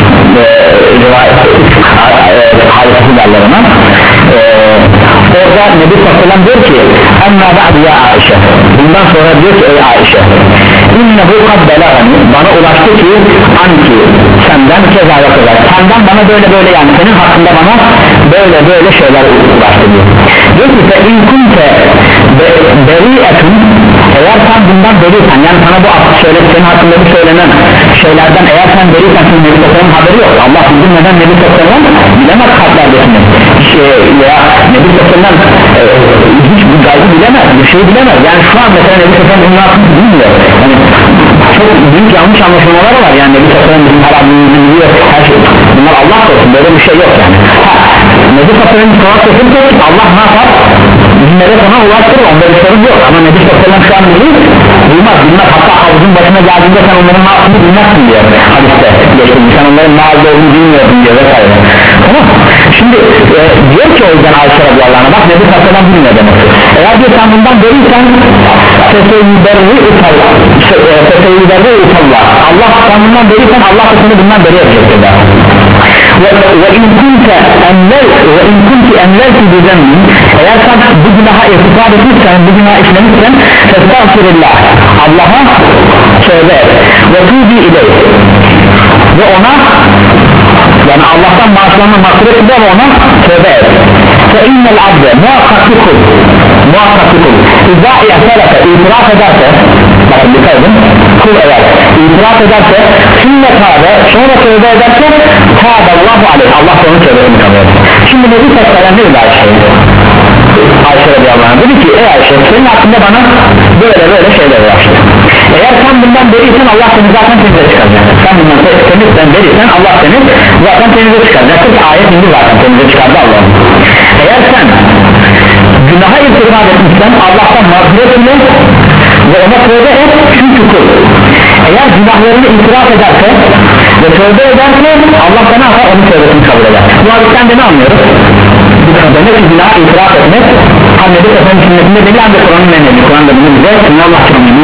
Speaker 1: hadisi derler ona ee, orada Nebi Sallallahu diyor ki emma ba'd ya Ayşe bundan sonra diyor ki ey Ayşe innehu kad belagani bana ulaştı ki anki senden keza yapıyorlar senden bana böyle böyle yani senin hakkında bana böyle böyle şeyler ulaştı diyor diyor ki fe in kunte beri'etun eğer sen bundan beriysen yani sana bu söyle, senin hakkında bu söylenen şeylerden eğer sen beriysen senin Nebi Sallallahu haberi yok Allah bilmeden Nebi Sallallahu bilemez kalplerdesini şey, ya Nebi Sallallahu e, hiç bir gaybı bilemez bir şey bilemez yani şu an mesela Nebi Sallallahu bunun hakkında bilmiyor yani çok büyük yanlış anlaşılmaları var yani Nebi Sallallahu bizim harabimizi biliyor her şey bunlar Allah korusun böyle bir şey yok yani ha, Nebi Sallallahu sonra sözüm ki Allah ne yapar dinlere sana ulaştırır onda bir sorun yok ama Nebi Sallallahu şu an bilir bilmez bilmez hatta havuzun başına geldiğinde sen onların ne yaptığını bilmezsin diyor hadiste geçtim sen onların ne halde olduğunu bilmiyorsun diyor vesaire tamam şimdi e, diyor ki o yüzden Ayşe radıyallahu anh'a bak Nebi Sallallahu bilmiyor demek eğer diyor sen bundan beriysen feseyyiberri utallah feseyyiberri utallah Allah sen bundan beriysen Allah da seni bundan beri edecektir ve in kunte enler ve in kunti enlerti bizemmin eğer sen bu günaha irtifad etmişsen bu günah işlemişsen festağfirillah Allah'a tövbe et ve tuğbi ileyh ve ona yani Allah'tan bağışlanma mağfiret eder ve ona tövbe et fe innel abde muhakkaklı kul muhakkaklı kul izâ ihtelete itiraf ederse bakın dikkat edin kul eğer itiraf ederse sümme tâbe sonra tövbe ederse tâbe Allahu aleyh Allah onun tövbesini kabul eder şimdi Nebi Sallallahu ne dedi Ayşe Ayşe radıyallahu anh dedi ki ey Ayşe senin hakkında bana böyle böyle şeyler ulaştı eğer sen bundan beriysen Allah seni zaten temize çıkaracak sen bundan temizden beriysen Allah seni zaten temize çıkaracak ki ayet indi zaten temize çıkardı Allah'ım eğer sen günaha irtifad etmişsen Allah'tan mağfiret ile ve ona tövbe et çünkü kul eğer günahlarını itiraf ederse ve tövbe ederse Allah sana yapar onun tövbesini kabul eder bu hadisten de ne anlıyoruz? Demek ki günah itiraf etmek Nebi Efendimiz'in sünnetinde değil ancak Kur'an'ın meneli Kur'an'da bunu bize Allah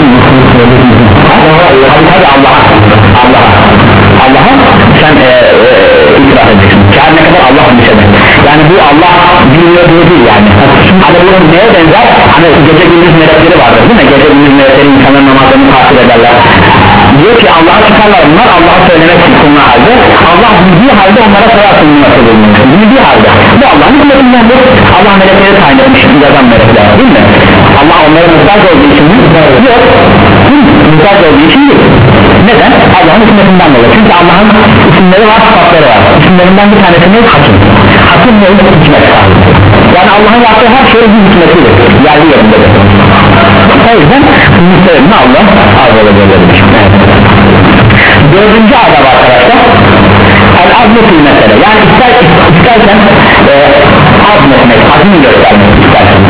Speaker 1: tabi Allah'a Allah'a Allah'a sen e, e, itiraf edeceksin kâr ne kadar Allah bir şeyden yani bu Allah bilmiyor diye değil yani hani bunun neye benzer hani gece gündüz melekleri vardır değil mi gece gündüz melekleri insanların namazlarını takip ederler diyor ki Allah'a çıkarlar bunlar Allah'a söylemek için sunma halde Allah bildiği halde onlara sorar sunma söylemek bildiği halde bu Allah'ın hükmetindendir Allah melekleri tayin etmiş yazan melekler değil mi Allah onlara muhtaç olduğu için mi? Yok muhtaç olduğu için değil neden? Allah'ın hükmetinden dolayı çünkü Allah'ın isimleri var sıfatları var isimlerinden bir tanesi ne? Hakim Hakim ne? Hikmet yani Allah'ın yaptığı her şeyin bir hikmetidir yerli yerindedir o yüzden müstehimli Allah azze ve celle'dir dördüncü adab arkadaşlar el-azmetil mesele yani ister, istersen e, azmetmek, azim göstermek istersen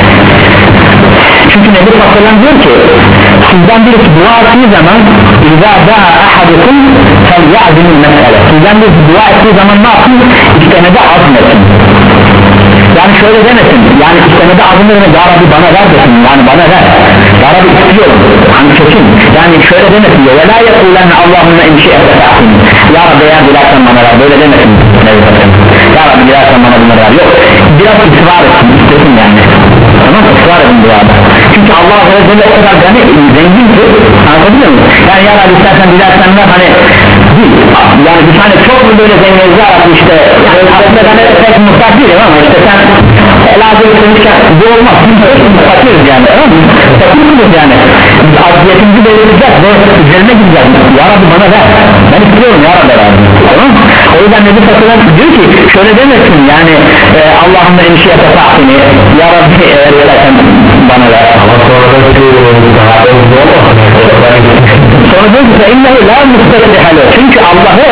Speaker 1: çünkü Nebi Sallallahu diyor ki sizden birisi dua ettiği zaman İzâ da'a ahadukum felya'zimil mesele sizden birisi dua ettiği zaman ne yapın? İstemede azmetin yani şöyle demesin yani istemede azimde demek ya Rabbi bana ver desin yani bana ver ya Rabbi istiyorum hani kesin yani şöyle demesin diyor ve la yekulenne Allahümme imşi'ete ta'zim ya Rabbi eğer dilersen bana ver böyle demesin ya Rabbi dilersen bana bunları ver yok biraz ısrar etsin istesin yani tamam ısrar edin duada çünkü böyle o kadar gani, zengin ki, anlatabiliyor muyum? Yani ya Rabbi istersen dilersen de hani değil, yani bir tane çok mu böyle zenginiz var işte, yani aslında ben öyle pek muhtaç değilim ama işte sen elazığ etmişken bu olmaz, biz fakiriz yani, fakiriz yani, biz aziyetimizi belirleyeceğiz ve üzerine gideceğiz, ya Rabbi bana ver, ben istiyorum ya Rabbi, tamam. O yüzden Nebi Satır'a diyor ki şöyle demesin yani e, Allah'ımda enişiyete tahsini, ya Rabbi eğer verirsen bana ver, ama sonra da sonra diyor ki فَاِنَّهُ لَا مُسْتَكْرِحَ لَهُ, çünkü Allah'ı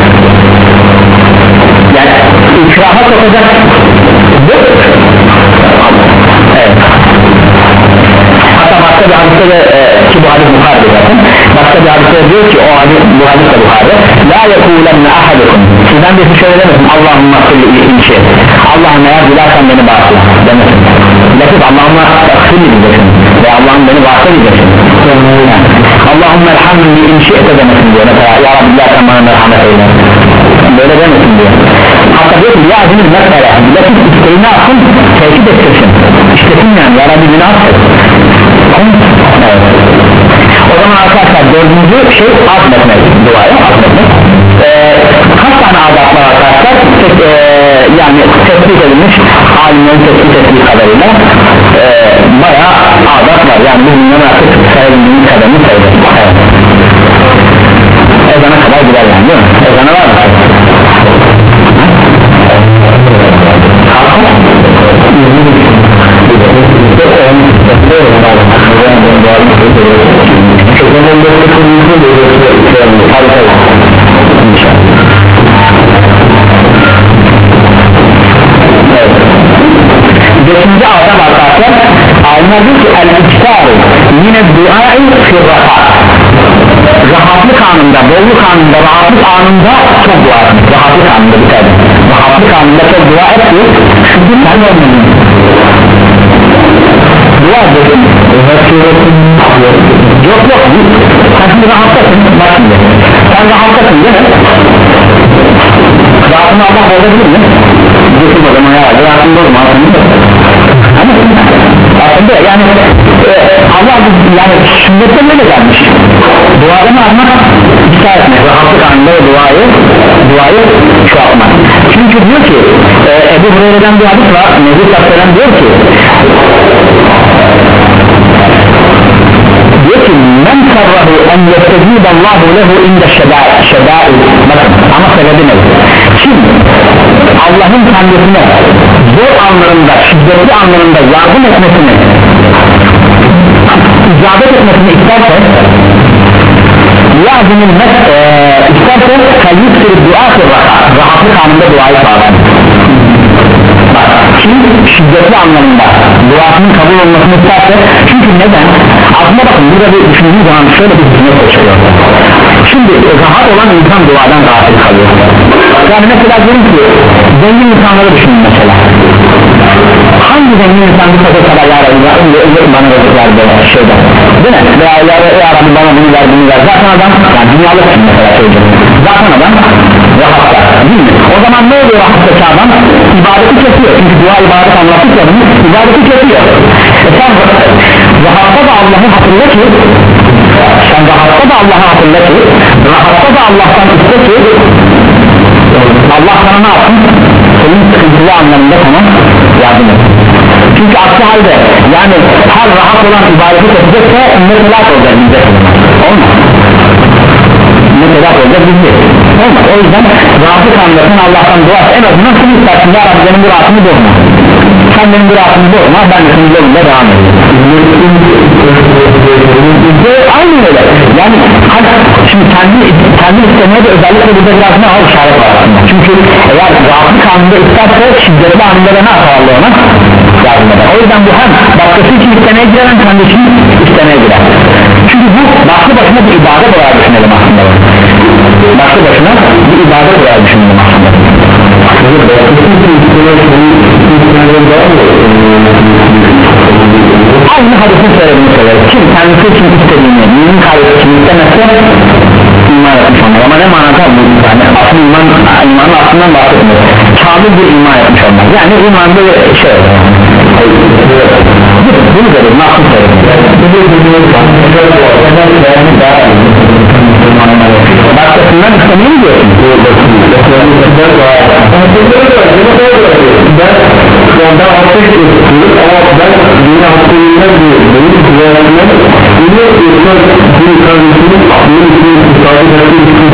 Speaker 1: yani ikraha sokacak bu, evet. Hatta başka bir hadiste de e, ki bu hadis Bukhari'de zaten, başka bir hadiste diyor ki o hadis, bu hadis de Bukhari, la yekulenne ahadukum, sizden birisi şöyle demesin, Allahümme akıllı iyi şey, Allah'ım eğer dilersen beni bağışla demesin, bilakis Allah'ıma akıllı diyeceksin ve Allah'ım beni bağışla diyeceksin, Allahümme elhamdülillah iyi şey ete demesin diyor, mesela ya Rabbi dilersen bana merhamet eyle, böyle demesin diyor. Hatta diyor ki ya azimil mesele, bilakis isteğini alsın, tehdit ettirsin, istesin yani ya Rabbi beni affet. Evet. O zaman arkadaşlar dördüncü şey azmetmek, duaya azmetmek. Ee, kaç tane azap var arkadaşlar? Tek, e, yani tespit edilmiş, alimlerin tespit ettiği kadarıyla e, bayağı azap var. Yani bu bunların artık sayılımının kadarını sayılır. Evet. Ezana kadar gider yani değil mi? Ezana var mı? Beşinci adam arkadaşlar alimler diyor ki el-iktar yine duayı firrahat, rahatlık anında, bolluk anında, rahatlık anında çok dua et, rahatlık anında bir tane rahatlık anında çok dua et ki çünkü sen olmalısın dua edelim yok yok sen şimdi rahatlasın bak şimdi sen rahatlasın değil mi? Rahatını Allah bozabilir mi? Geçim o zaman ya rahatını bozma aslında yani e, Allah yani sünnetten öyle gelmiş duadan almak dikkat etmek rahatlık anında duayı duayı şu yapmak çünkü diyor ki e, Ebu Hureyre'den bir hadis var Nebi Satır'dan diyor ki diyor ki men sarrahu en yestezid Allahu lehu inde şedâid bakın ama sebebi ne? Kim Allah'ın kendisine zor anlarında şiddetli anlarında yardım etmesini icabet etmesini isterse lazımın e, isterse kayyüktür dua rahatlık anında duayı sağlasın kim şiddetli anlamında duasının kabul olmasını isterse çünkü neden? Aslında bakın burada bir düşündüğü zaman şöyle bir hükümet çıkıyor şimdi rahat olan insan duadan gafil kalıyor yani mesela diyelim ki zengin insanları düşünün mesela hangi zengin insan bir kadar kadar ya Rabbi bana verirler böyle şeyden değil mi? veya ya, ya Rabbi bana bunu ver bunu ver zaten adam yani dünyalık mesela söyleyeceğim zaten adam rahatlar değil mi? O zaman ne oluyor rahattaki adam? İbadeti kesiyor çünkü dua ibadet anlattık ya bunu ibadeti kesiyor e sen rahatta da Allah'ı hatırla ki sen rahatta da Allah'ı hatırla ki rahatta da Allah'tan iste ki Allah sana ne yapsın? Senin sıkıntılı anlamında sana yardım et çünkü aksi halde yani her rahat olan ibadeti kesecekse ne helak olacak bize olmaz ne helak olacak bize olmaz o yüzden rahatlık anlasın Allah'tan dua et en azından şunu istersin ya Rabbi benim bu rahatımı bozma sen benim bu rahatımı bozma ben de senin yolunda devam edeyim aynı öyle yani hani şimdi kendi, kendi istemeye de özellikle burada biraz ne var işaret var aslında çünkü eğer rahatlık anında isterse şiddetli anında da ne yapar Allah ona yardım eder o yüzden bu hem başkası için istemeye girer hem kendi için istemeye girer çünkü bu başlı başına bir ibadet olarak düşünelim aslında başlı başına bir ibadet olarak düşünelim aslında aynı hadisin söylediğini söyler kim kendisi için istediğini mümin kardeşi için istemezse iman etmiş onlar ama ne manada bu yani asıl iman imanın aslından bahsetmiyor kamil bir iman etmiş onlar yani imanda bir şey bunu verir, nasıl verir? Başkasından istemeyi mi diyorsun? Ben ondan hafif istiyorum ama ben yine hakkında benim kullanımlar yine insan bir kardeşinin benim için isabet ettiği için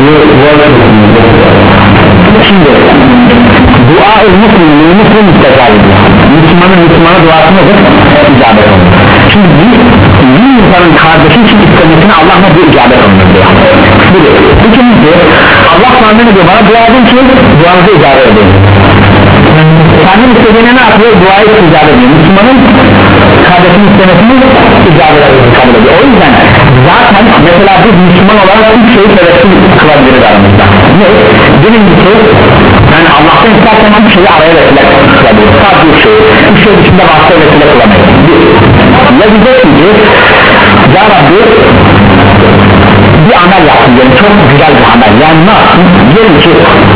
Speaker 1: şimdi dua-ı Müslüman'ın Müslüman müstecabıdır. Müslümanın Müslümana duası nedir? İcabet olunur. Şimdi bir, bir insanın kardeşi için istemesine Allah ne bir icabet olunur diyor. Bir, ikincisi Allah sana ne diyor? Bana dua edin ki duanızı icabet edin. Kendin istediğine ne yapıyor? Duayı icabet ediyor. Müslümanın kardeşinin istemesini icabet kabul ediyor. O yüzden zaten mesela biz Müslüman olarak üç şeyi sebepsiz kılabiliriz aramızda. Ne? Birincisi yani Allah'tan istersen bir şeyi araya vesile kılabiliriz. Sadece üç şey. Üç şey dışında başka vesile kılamayız. Ya diyeceksin ki ya Rabbi bir amel yaptın yani çok güzel bir amel. Yani ne yaptın? Diyelim ki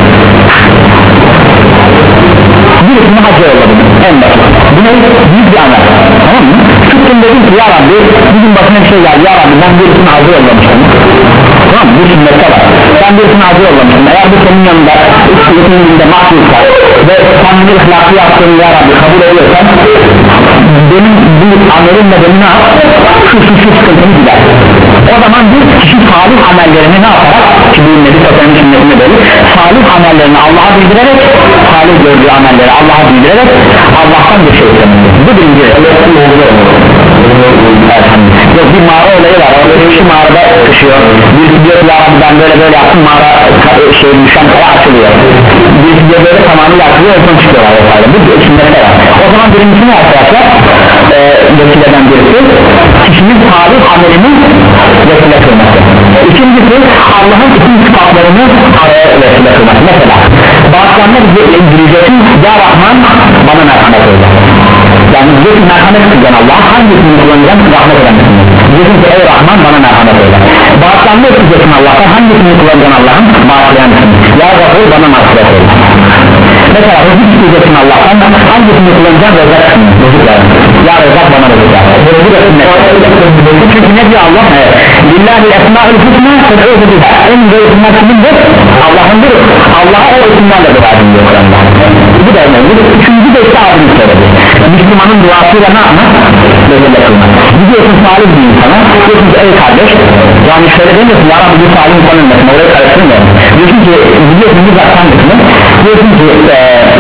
Speaker 1: birisini hacı yolladım en basit. Bu ne? Büyük bir amel. Tamam mı? Çıktım dedim ki ya Rabbi bizim başına bir şey geldi. Ya Rabbi ben birisini hacı yollamıştım. Tamam mı? Bu sünnette var. Ben birisini hacı yollamıştım. Eğer bu senin yanında senin yanında mahsulsa ve sen bir ihlakı yaptığını ya Rabbi kabul ediyorsan benim bu amelimle beni ne yap? Şu şu şu sıkıntını gider. O zaman bir kişi salih amellerini ne yaparak ki bu Nebi Sosyal'ın sünnetine böyle salih amellerini Allah'a bildirerek salih gördüğü amelleri Allah'a bildirerek Allah'tan bir şey istemedir. Bu birinci yok bir mağara olayı var. Orada bir kişi mağarada düşüyor. Birisi diyor ya Rabbi ben böyle böyle yaptım mağara şey düşen kaya açılıyor. Birisi diyor böyle tamamıyla açılıyor ve son çıkıyorlar. Bu sünnette var. O zaman birincisi ne arkadaşlar? Ee, vesileden birisi kişinin salih amelinin vesile kılması. İkincisi Allah'ın bütün sıfatlarını araya vesile kılması. Mesela bazılarına gireceksin ya Rahman bana merhamet eyle. Yani diyeceksin merhamet kılgan Allah hangisini kullanacağım rahmet eden diyeceksin ki ey Rahman bana merhamet eyle. Bazılarına gideceksin Allah'tan hangisini kullanacaksın Allah'ın bağışlayan mısın? Ya Rahman bana merhamet eyle. Mesela rızık isteyeceksin Allah'tan hangisini kullanacaksın rezak kılın ya rezak bana rezak bu da sünnet çünkü ne diyor Allah lillahi esma'ül husna fed'uhu biha en güzel isimler kimindir? Allah'ındır Allah'a o isimlerle dua edin diyor Kur'an'da bu da önemli üçüncü de işte adını söyledi Müslümanın duasıyla ne yapmak? Bezirle kılmak gidiyorsun salih bir insana diyorsun ki ey kardeş yani şöyle demiyorsun ya Rabbi bu salih insan ölmesin oraya karıştırmıyor diyorsun ki gidiyorsun bir zaktan kısmı diyorsun ki eee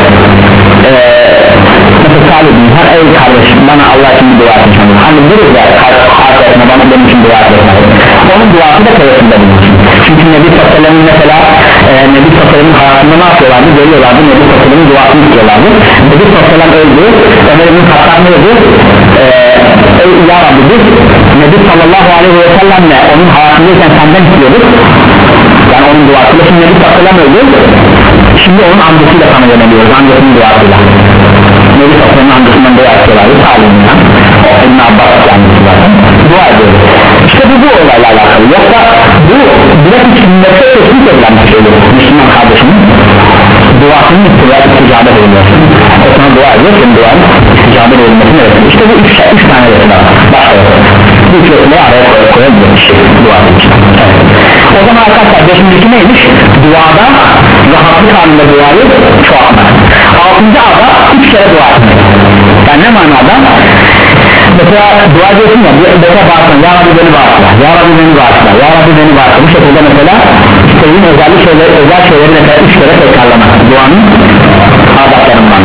Speaker 1: mesela salih bir insan ey kardeş bana Allah için bir dua etmiş hani deriz ya arkadaşına bana benim için dua etmiş onun duası da tevessülde bulunsun çünkü Nebi Sallallahu mesela e, Nebi Sallallahu hayatında ne yapıyorlardı görüyorlardı Nebi Sallallahu duasını tutuyorlardı Nebi Sallallahu öldü Ömer İbn Hattab ne dedi ey ya Rabbi biz Nebi Sallallahu aleyhi ve sellemle onun hayatındayken senden istiyorduk yani onun duasıyla şimdi Nebi Sallallahu öldü şimdi onun amcasıyla sana yöneliyoruz amcasının duasıyla Nebi Sallallahu amcasından dua ediyorlardı sağlığından İbn Abbas amcası zaten dua ediyoruz işte bu bu olayla alakalı yoksa bu direkt sünnette teşvik edilen bir şeydir Müslüman kardeşinin duasının isticabet edilmesi o sana dua ediyor senin duanın isticabet edilmesini öğretiyor işte bu üç, üç tane vesile var başlayalım bu üç vesileyi araya koyabilir şey duanın için evet. O zaman arkadaşlar beşincisi neymiş duada rahatlık halinde duayı çoğaltmak altıncı ada üç kere dua etmek yani ne manada mesela dua ediyorsun ya bir defa bağırsın ya Rabbi beni bağırsın ya Rabbi beni bağırsın ya Rabbi beni bağırsın bu şekilde mesela istediğin özel şeyler özel şeyleri mesela üç kere tekrarlamak duanın adaplarından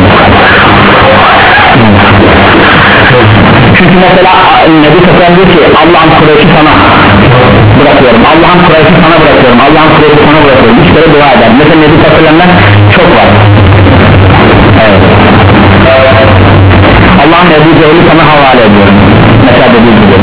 Speaker 1: çünkü mesela Nebi Sallallahu diyor ki Allah'ın Kureyş'i sana bırakıyorum Allah'ın Kureyş'i sana bırakıyorum Allah'ın Kureyş'i sana bırakıyorum üç kere dua eder mesela Nebi Sallallah'dan çok var evet Allah'ın Ebu Cehil'i sana havale ediyorum mesela dediği gibi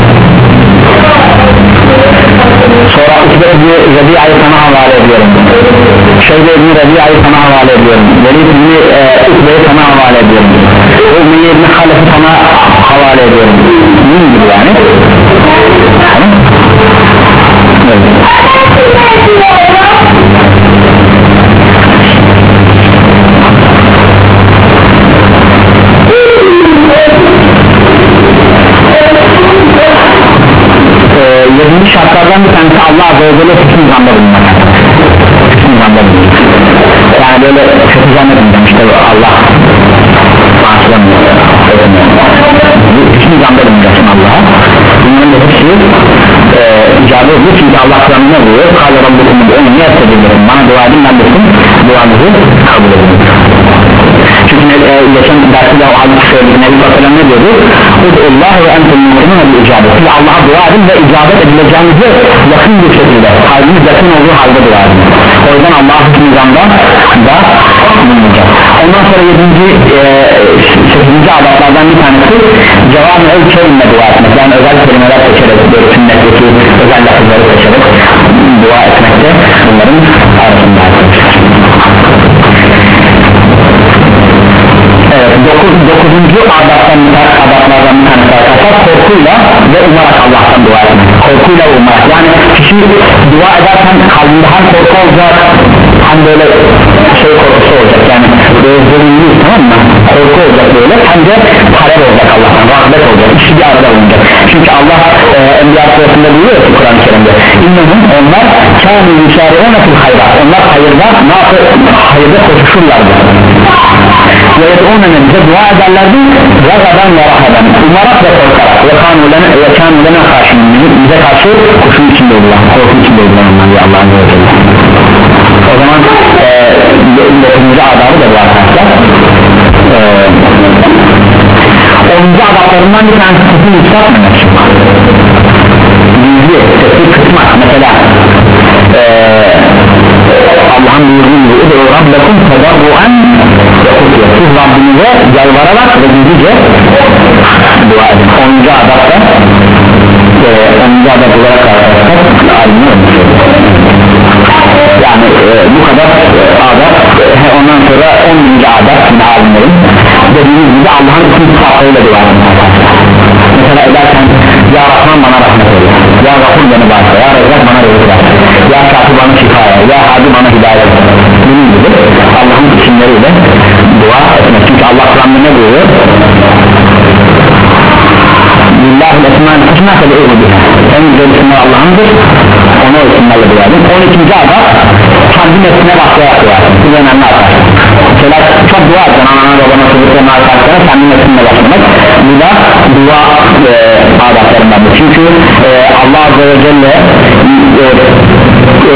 Speaker 1: sonra Utbe İbni Rabia'yı sana havale ediyorum Şeyde İbni Rabia'yı sana havale ediyorum Velid İbni Utbe'yi sana havale ediyorum Ümmeyye İbni Halef'i sana havale ediyorum bunun gibi yani tamam evet icabı ediyor çünkü Allah Kur'an'ı ne diyor? Kâle Rabbukum onu niye yaptırabilirim? Bana dua edin ben de sizin duanızı kabul edin. Çünkü e, geçen derste o hadis söyledik, Nebi Sallallahu ne diyordu? Allah ve entum mu'minun bil icabet. Siz Allah'a dua edin ve icabet edileceğinizi yakın bir şekilde, kalbiniz yakın olduğu halde dua edin. O yüzden Allah'ın nizamda da bulunacak. Ondan sonra yedinci e, sekizinci adablardan bir tanesi cevabı el kelimle dua etmek. Yani özel kelimeler seçerek, böyle sünnetteki özel lafızları seçerek dua etmekte bunların arasında. Evet, dokuz, dokuzuncu adablardan bir tanesi arkadaşlar korkuyla ve umarak Allah'tan dua etmek. Korkuyla ve umarak, yani kişi dua ederken kalbinde hem korku olacak hem böyle şey korkusu olacak, yani böyle zulümlü, tamam mı? Korku olacak böyle, hem de talep olacak Allah'tan, rahmet olacak, ikisi bir arada olacak. Çünkü Allah e, Enbiya Suresi'nde buyuruyor ki Kur'an-ı Kerim'de İnnehum, onlar kâni yusâri'ûne fil hayrat, onlar hayırda ne yapıyor? Hayırda koşuşurlardı ve yed'ûnene bize dua ederlerdi ragadan ve rahadan, umarak ve korkarak ve kânûlene karşın bize karşı kuşun içinde oldular, korku içinde oldular onlar ya Allah'ın yolunda. O zaman dokuzuncu adabı da bu arkadaşlar. onuncu adablarından bir tanesi sesini yükseltmemek. Gizli, sesi kısmak. Mesela Allah'ın buyurduğu gibi Rabbekum tedarru'an ve kutuya, siz Rabbinize yalvararak ve gizlice dua edin. onuncu adabda onuncu adab olarak arkadaşlar alimini olmuş. Yani e, bu kadar e, adab, e, ondan sonra onuncu adab yine alimlerin dediğimiz gibi Allah'ın isim sıfatlarıyla dua edin. Mesela ederken ya Rahman bana rahmet eyle, ya Gafur beni bağışla, ya Rezzak bana rızık ver, ya Şafi bana şifa ver, ya Hadi bana hidayet ver. Bunun gibi Allah'ın isimleriyle dua etmek. Çünkü Allah Kur'an'da ne buyuruyor? Lillahi esmâ'l husnâ fed'ûhu biha. En güzel isimler Allah'ındır, onu o isimlerle dua edin. on ikinci adab kendi mesleğine başlayarak dua edin. Bu önemli arkadaşlar. Mesela çok dua edin, anana babana çocuklarına arkadaşlara kendi mesleğine başlamak, bu da dua e, adablarındandır. Çünkü e, Allah Azze ve Celle e, e,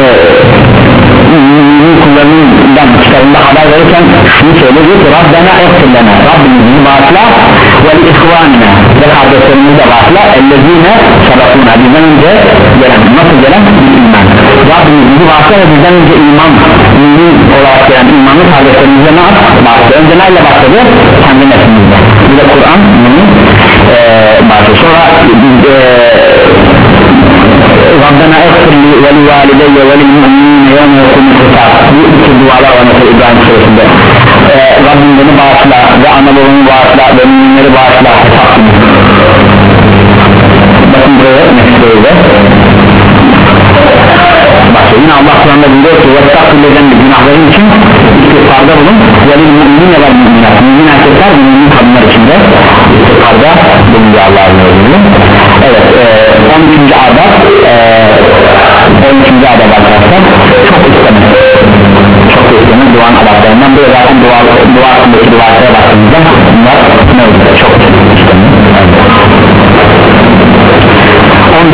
Speaker 1: kullarından kitabında haber verirken şunu söylüyor ki Rabbena ekfirlena, Rabbimizi bağışla ve ihvanina, ve kardeşlerimizi de bağışla ellezine sabakuna, bizden önce gelen, nasıl gelen? İman. Rabbimizi bağışla ve bizden önce iman mümin olarak gelen imanlı kardeşlerimize ne yap? Bağışla. Önce neyle başladı? Kendi nefsimizde. Bir de Kur'an mümin ee, bağışla. Sonra e, Rabbena ekfirli ve li valideyye ve li müminine yevme yekumul hisab. Bu iki dualar var mesela İbrahim Suresi'nde. Ee, Rabbim beni bağışla ve ana babamı bağışla ve müminleri bağışla. Bakın buraya mesleğiyle başlıyor. Yine Allah Kur'an'da buyuruyor ki وَاسْتَغْفِرْ günahların için istiğfarda bulun ve li müminine ve müminat, mümin erkekler ve mümin kadınlar için de istiğfarda bulunuyor Allah'ın izniyle. Evet, e, on üçüncü adab e, on üçüncü adab arkadaşlar çok istemek, çok istemek duanın adablarından. Böyle zaten dua, dua hakkındaki dualara baktığımızda bunlar ne oluyor? Çok istemek. on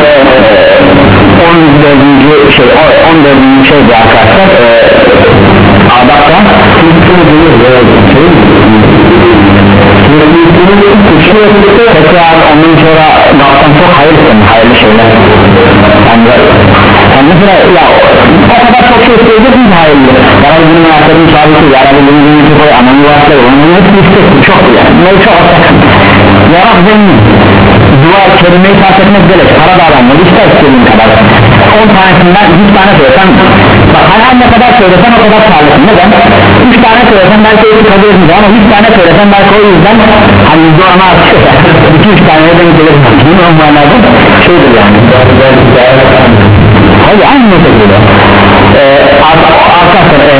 Speaker 1: dördüncü şey, on dördüncü şey bu arkadaşlar e, adapta tekrar ondan sonra Allah'tan çok hayır istedim, hayırlı şeyler. Yani, yani mesela ya o kadar çok şey isteyeceksin ki hayırlı. Yarabbi bunun ayaklarını çağırırsın, Yarabbi bunun ümiti koy, ananı varsayı, onun hepsini istedim, çok yani. Bunları çok atakın. Yarabbi zengin, dua kelimeyi sarf etmek gerek, para da alanlar, ister istediğin kadar. on tanesinden yüz tane söylesen, bak her ne kadar söylesen o kadar sağlıklı. Neden? üç tane söylesen belki öyle kabul edildi ama yüz tane söylesen belki o yüzden hani yüzde ona artıyor. iki üç tane neden gelirsin? Değil mi o manada? Şeydir yani. Hayır aynı şekilde. Ee, arkadaşlar ee,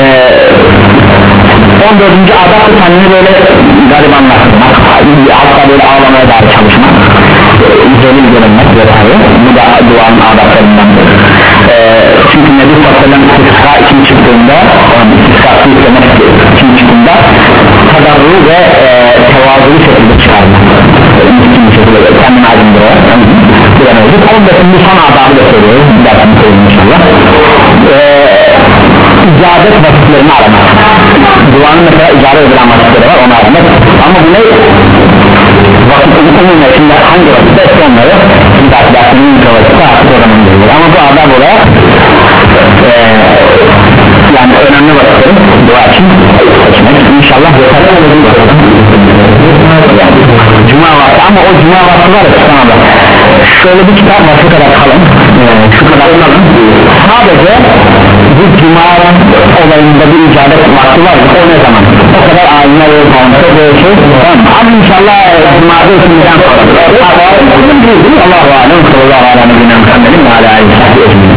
Speaker 1: on dördüncü adab kendini böyle garibanlaştırmak, hatta böyle ağlamaya dair çalışmak, zelil görünmek vesaire. Bu da duanın adablarındandır. Ee, çünkü Nebi Sallallahu istisqa için çıktığında, istisqa istemek için çıktığında tadarru ve e, tevazulu şekilde çıkarmak, miskin bir şekilde kendini aydındırarak bir an önce geçip on beşinci son adabı da söylüyoruz dersini söyleyeyim inşallah. Ee, icabet vakitlerini aramak, duanın mesela icabet edilen vakitleri var, onu aramak. Ama bu ne? Vakitleri umumda şimdi hangi vakitte ise onları şimdi dersinin ilk vakitte artık o zaman geliyor. Ama bu adab olarak ee, yani önemli vakitlerin dua için seçmek inşallah yeter. Yani, cuma vakti, ama o cuma vakti var ya sana, şöyle bir kitap var, şu kadar kalın, ee, şu kadar kalın, sadece bu cuma olayında bir icabet vakti var, o ne zaman? O kadar alimler ve konuşuyor böyle şey, tamam. Ama inşallah cuma'da ikinden sonra Allah'u alem sallallahu aleyhi ve sellem ve aleyhi ve sellem